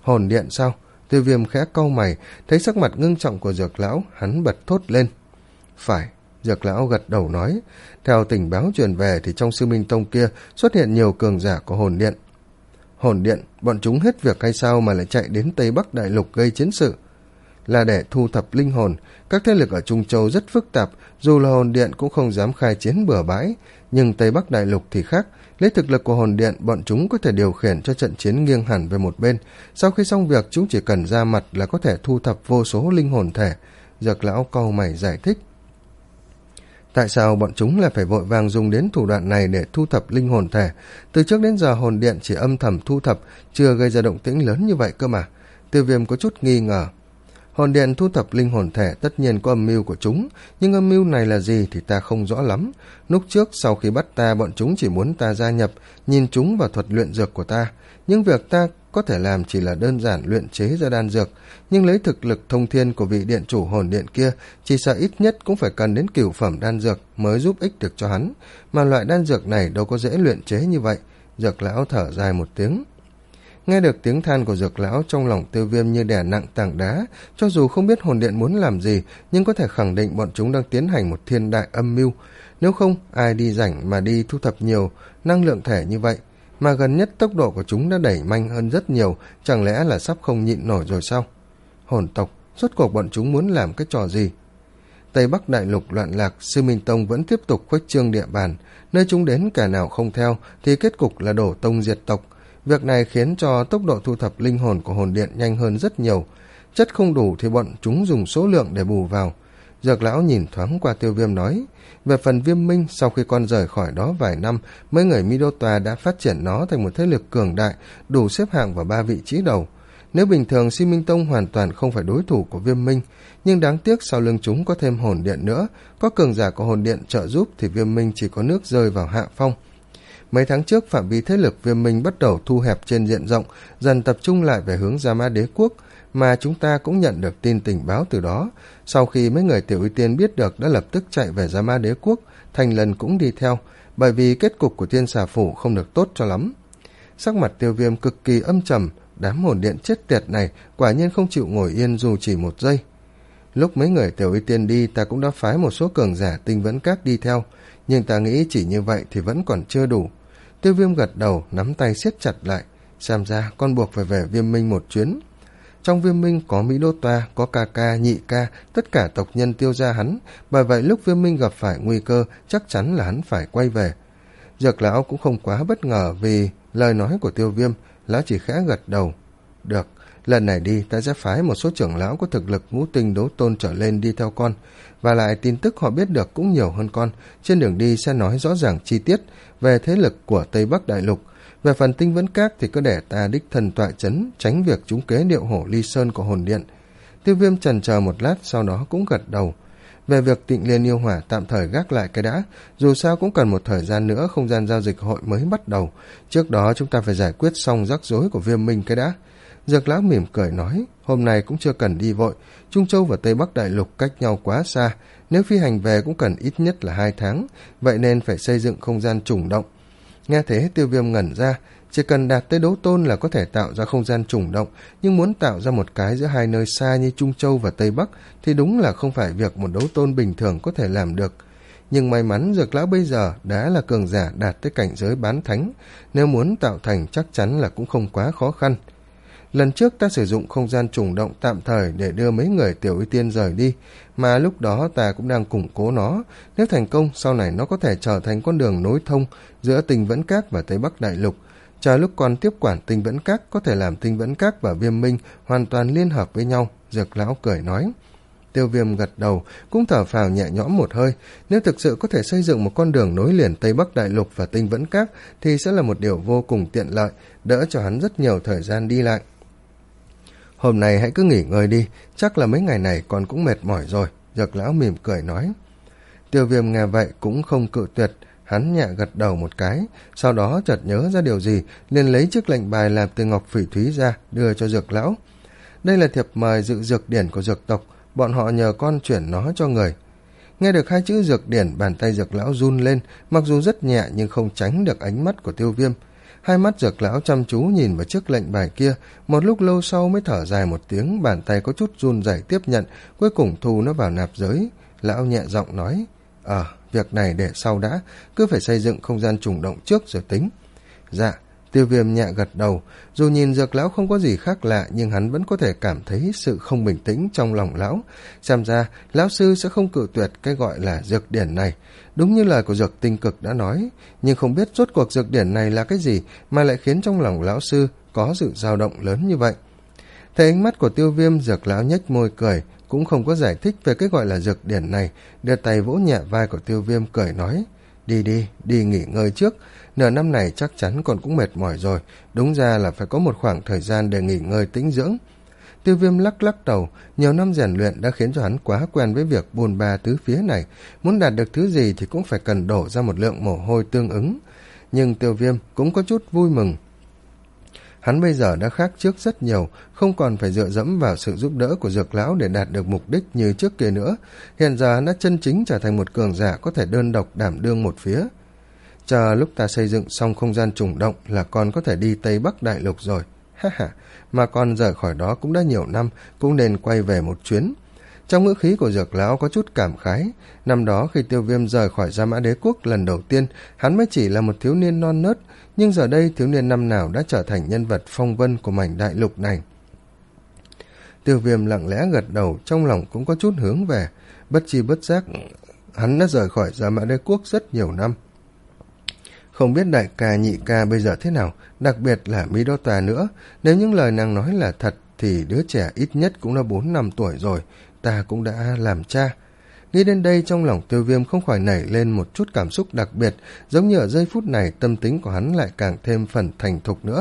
Hồn điện sao? Tiêu Viêm khẽ cau mày, thấy sắc mặt ngưng trọng của Dược lão, hắn bật thốt lên. Phải, Dược lão gật đầu nói. Theo tình báo truyền về thì trong Sư Minh Tông kia xuất hiện nhiều cường giả của hồn điện. Hồn điện, bọn chúng hết việc hay sao mà lại chạy đến Tây Bắc Đại Lục gây chiến sự? Là để thu thập linh hồn. Các thế lực ở Trung Châu rất phức tạp, dù là hồn điện cũng không dám khai chiến bừa bãi. Nhưng Tây Bắc Đại Lục thì khác, lấy thực lực của hồn điện, bọn chúng có thể điều khiển cho trận chiến nghiêng hẳn về một bên. Sau khi xong việc, chúng chỉ cần ra mặt là có thể thu thập vô số linh hồn thể. Dược lão cau mày giải thích. Tại sao bọn chúng lại phải vội vàng dùng đến thủ đoạn này để thu thập linh hồn thể? Từ trước đến giờ hồn điện chỉ âm thầm thu thập, chưa gây ra động tĩnh lớn như vậy cơ mà. Tiêu Viêm có chút nghi ngờ. Hồn điện thu thập linh hồn thể tất nhiên có âm mưu của chúng, nhưng âm mưu này là gì thì ta không rõ lắm. Lúc trước sau khi bắt ta, bọn chúng chỉ muốn ta gia nhập, nhìn chúng vào thuật luyện dược của ta. Nhưng việc ta có thể làm chỉ là đơn giản luyện chế ra đan dược, nhưng lấy thực lực thông thiên của vị điện chủ hồn điện kia, chỉ sợ ít nhất cũng phải cần đến cửu phẩm đan dược mới giúp ích được cho hắn, mà loại đan dược này đâu có dễ luyện chế như vậy. Dược lão thở dài một tiếng. Nghe được tiếng than của Dược lão, trong lòng Tiêu Viêm như đè nặng tảng đá. Cho dù không biết hồn điện muốn làm gì, nhưng có thể khẳng định bọn chúng đang tiến hành một thiên đại âm mưu. Nếu không, ai đi rảnh mà đi thu thập nhiều năng lượng thể như vậy? Mà gần nhất tốc độ của chúng đã đẩy nhanh hơn rất nhiều, chẳng lẽ là sắp không nhịn nổi rồi sao? Hồn tộc, rốt cuộc bọn chúng muốn làm cái trò gì? Tây Bắc Đại Lục loạn lạc, Sư Minh Tông vẫn tiếp tục khuếch trương địa bàn. Nơi chúng đến kẻ nào không theo thì kết cục là đổ tông diệt tộc. Việc này khiến cho tốc độ thu thập linh hồn của hồn điện nhanh hơn rất nhiều. Chất không đủ thì bọn chúng dùng số lượng để bù vào. Dược lão nhìn thoáng qua Tiêu Viêm nói. Về phần Viêm Minh, sau khi con rời khỏi đó vài năm, mấy người Mi Đô Tòa đã phát triển nó thành một thế lực cường đại, đủ xếp hạng vào ba vị trí đầu. Nếu bình thường, Sư Minh Tông hoàn toàn không phải đối thủ của Viêm Minh, nhưng đáng tiếc sau lưng chúng có thêm hồn điện nữa, có cường giả của hồn điện trợ giúp thì Viêm Minh chỉ có nước rơi vào hạ phong. Mấy tháng trước, phạm vi thế lực Viêm Minh bắt đầu thu hẹp trên diện rộng, dần tập trung lại về hướng Gia Ma Đế Quốc, mà chúng ta cũng nhận được tin tình báo từ đó. Sau khi mấy người Tiểu Y Tiên biết được đã lập tức chạy về Gia Ma Đế Quốc, Thành Lần cũng đi theo, bởi vì kết cục của Tiên Xà Phủ không được tốt cho lắm. Sắc mặt Tiêu Viêm cực kỳ âm trầm, đám hồn điện chết tiệt này quả nhiên không chịu ngồi yên dù chỉ một giây. Lúc mấy người Tiểu Y Tiên đi, ta cũng đã phái một số cường giả Tinh Vẫn Các đi theo, nhưng ta nghĩ chỉ như vậy thì vẫn còn chưa đủ. Tiêu Viêm gật đầu, nắm tay siết chặt lại. Xem ra con buộc phải về Viêm Minh một chuyến. Trong Viêm Minh có Mỹ Đô Toa, có ca ca, nhị ca, tất cả tộc nhân Tiêu gia hắn, bởi vậy lúc Viêm Minh gặp phải nguy cơ chắc chắn là hắn phải quay về. Dược lão cũng không quá bất ngờ vì lời nói của Tiêu Viêm, lão chỉ khẽ gật đầu. Được, lần này đi ta sẽ phái một số trưởng lão có thực lực ngũ tinh đấu tôn trở lên đi theo con, và lại tin tức họ biết được cũng nhiều hơn con. Trên đường đi sẽ nói rõ ràng chi tiết về thế lực của Tây Bắc Đại Lục. Về phần Tinh Vẫn Các thì cứ để ta đích thân tọa chấn, tránh việc chúng kế điệu hổ ly sơn của hồn điện. Tiêu Viêm chần chờ một lát, sau đó cũng gật đầu. Về việc Tịnh Liên Yêu Hỏa tạm thời gác lại cái đã, dù sao cũng cần một thời gian nữa không gian giao dịch hội mới bắt đầu. Trước đó chúng ta phải giải quyết xong rắc rối của Viêm Minh cái đã. Dược lão mỉm cười nói, hôm nay cũng chưa cần đi vội, Trung Châu và Tây Bắc Đại Lục cách nhau quá xa, nếu phi hành về cũng cần ít nhất là hai tháng, vậy nên phải xây dựng không gian trùng động. Nghe thế Tiêu Viêm ngẩn ra, chỉ cần đạt tới đấu tôn là có thể tạo ra không gian trùng động, nhưng muốn tạo ra một cái giữa hai nơi xa như Trung Châu và Tây Bắc thì đúng là không phải việc một đấu tôn bình thường có thể làm được. Nhưng may mắn Dược lão bây giờ đã là cường giả đạt tới cảnh giới bán thánh, nếu muốn tạo thành chắc chắn là cũng không quá khó khăn. Lần trước ta sử dụng không gian trùng động tạm thời để đưa mấy người Tiểu Y Tiên rời đi, mà lúc đó ta cũng đang củng cố nó. Nếu thành công, sau này nó có thể trở thành con đường nối thông giữa Tinh Vẫn Các và Tây Bắc Đại Lục. Chờ lúc còn tiếp quản Tinh Vẫn Các, có thể làm Tinh Vẫn Các và Viêm Minh hoàn toàn liên hợp với nhau. Dược lão cười nói. Tiêu Viêm gật đầu, cũng thở phào nhẹ nhõm một hơi. Nếu thực sự có thể xây dựng một con đường nối liền Tây Bắc Đại Lục và Tinh Vẫn Các thì sẽ là một điều vô cùng tiện lợi, đỡ cho hắn rất nhiều thời gian đi lại. Hôm nay hãy cứ nghỉ ngơi đi, chắc là mấy ngày này con cũng mệt mỏi rồi. Dược lão mỉm cười nói. Tiêu Viêm nghe vậy cũng không cự tuyệt, hắn nhẹ gật đầu một cái, sau đó chợt nhớ ra điều gì, liền lấy chiếc lệnh bài làm từ ngọc phỉ thúy ra, đưa cho Dược lão. Đây là thiệp mời dự dược điển của dược tộc, bọn họ nhờ con chuyển nó cho người. Nghe được hai chữ dược điển, bàn tay Dược lão run lên, mặc dù rất nhẹ nhưng không tránh được ánh mắt của Tiêu Viêm. Hai mắt Dược lão chăm chú nhìn vào chiếc lệnh bài kia, một lúc lâu sau mới thở dài một tiếng, bàn tay có chút run rẩy tiếp nhận, cuối cùng thu nó vào nạp giới. Lão nhẹ giọng nói, ờ, việc này để sau đã, cứ phải xây dựng không gian trùng động trước rồi tính. Dạ. Tiêu Viêm nhẹ gật đầu, dù nhìn Dược lão không có gì khác lạ nhưng hắn vẫn có thể cảm thấy sự không bình tĩnh trong lòng lão. Xem ra, lão sư sẽ không cự tuyệt cái gọi là dược điển này. Đúng như lời của Dược Tinh Cực đã nói, nhưng không biết rốt cuộc dược điển này là cái gì mà lại khiến trong lòng lão sư có sự dao động lớn như vậy. Thấy ánh mắt của Tiêu Viêm, Dược lão nhếch môi cười, cũng không có giải thích về cái gọi là dược điển này, đưa tay vỗ nhẹ vai của Tiêu Viêm cười nói, đi đi, đi nghỉ ngơi trước. Nửa năm này chắc chắn còn cũng mệt mỏi rồi, đúng ra là phải có một khoảng thời gian để nghỉ ngơi tĩnh dưỡng. Tiêu Viêm lắc lắc đầu, nhiều năm rèn luyện đã khiến cho hắn quá quen với việc bôn ba tứ phía này, muốn đạt được thứ gì thì cũng phải cần đổ ra một lượng mồ hôi tương ứng. Nhưng Tiêu Viêm cũng có chút vui mừng. Hắn bây giờ đã khác trước rất nhiều, không còn phải dựa dẫm vào sự giúp đỡ của Dược lão để đạt được mục đích như trước kia nữa. Hiện giờ hắn đã chân chính trở thành một cường giả có thể đơn độc đảm đương một phía. Chờ lúc ta xây dựng xong không gian trùng động là con có thể đi Tây Bắc Đại Lục rồi. Ha ha, mà con rời khỏi đó cũng đã nhiều năm, cũng nên quay về một chuyến. Trong ngữ khí của Dược lão có chút cảm khái. Năm đó khi Tiêu Viêm rời khỏi Gia Mã Đế Quốc lần đầu tiên, hắn mới chỉ là một thiếu niên non nớt, nhưng giờ đây thiếu niên năm nào đã trở thành nhân vật phong vân của mảnh đại lục này. Tiêu Viêm lặng lẽ gật đầu, trong lòng cũng có chút hướng về. Bất chi bất giác, hắn đã rời khỏi Gia Mã Đế Quốc rất nhiều năm. Không biết đại ca nhị ca bây giờ thế nào, đặc biệt là Mỹ Đô Tà nữa. Nếu những lời nàng nói là thật thì đứa trẻ ít nhất cũng đã bốn năm tuổi rồi, ta cũng đã làm cha. Nghĩ đến đây trong lòng Tiêu Viêm không khỏi nảy lên một chút cảm xúc đặc biệt, giống như ở giây phút này tâm tính của hắn lại càng thêm phần thành thục nữa.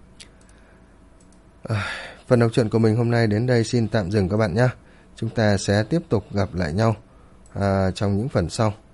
À, phần đọc truyện của mình hôm nay đến đây xin tạm dừng các bạn nhé. Chúng ta sẽ tiếp tục gặp lại nhau à, trong những phần sau.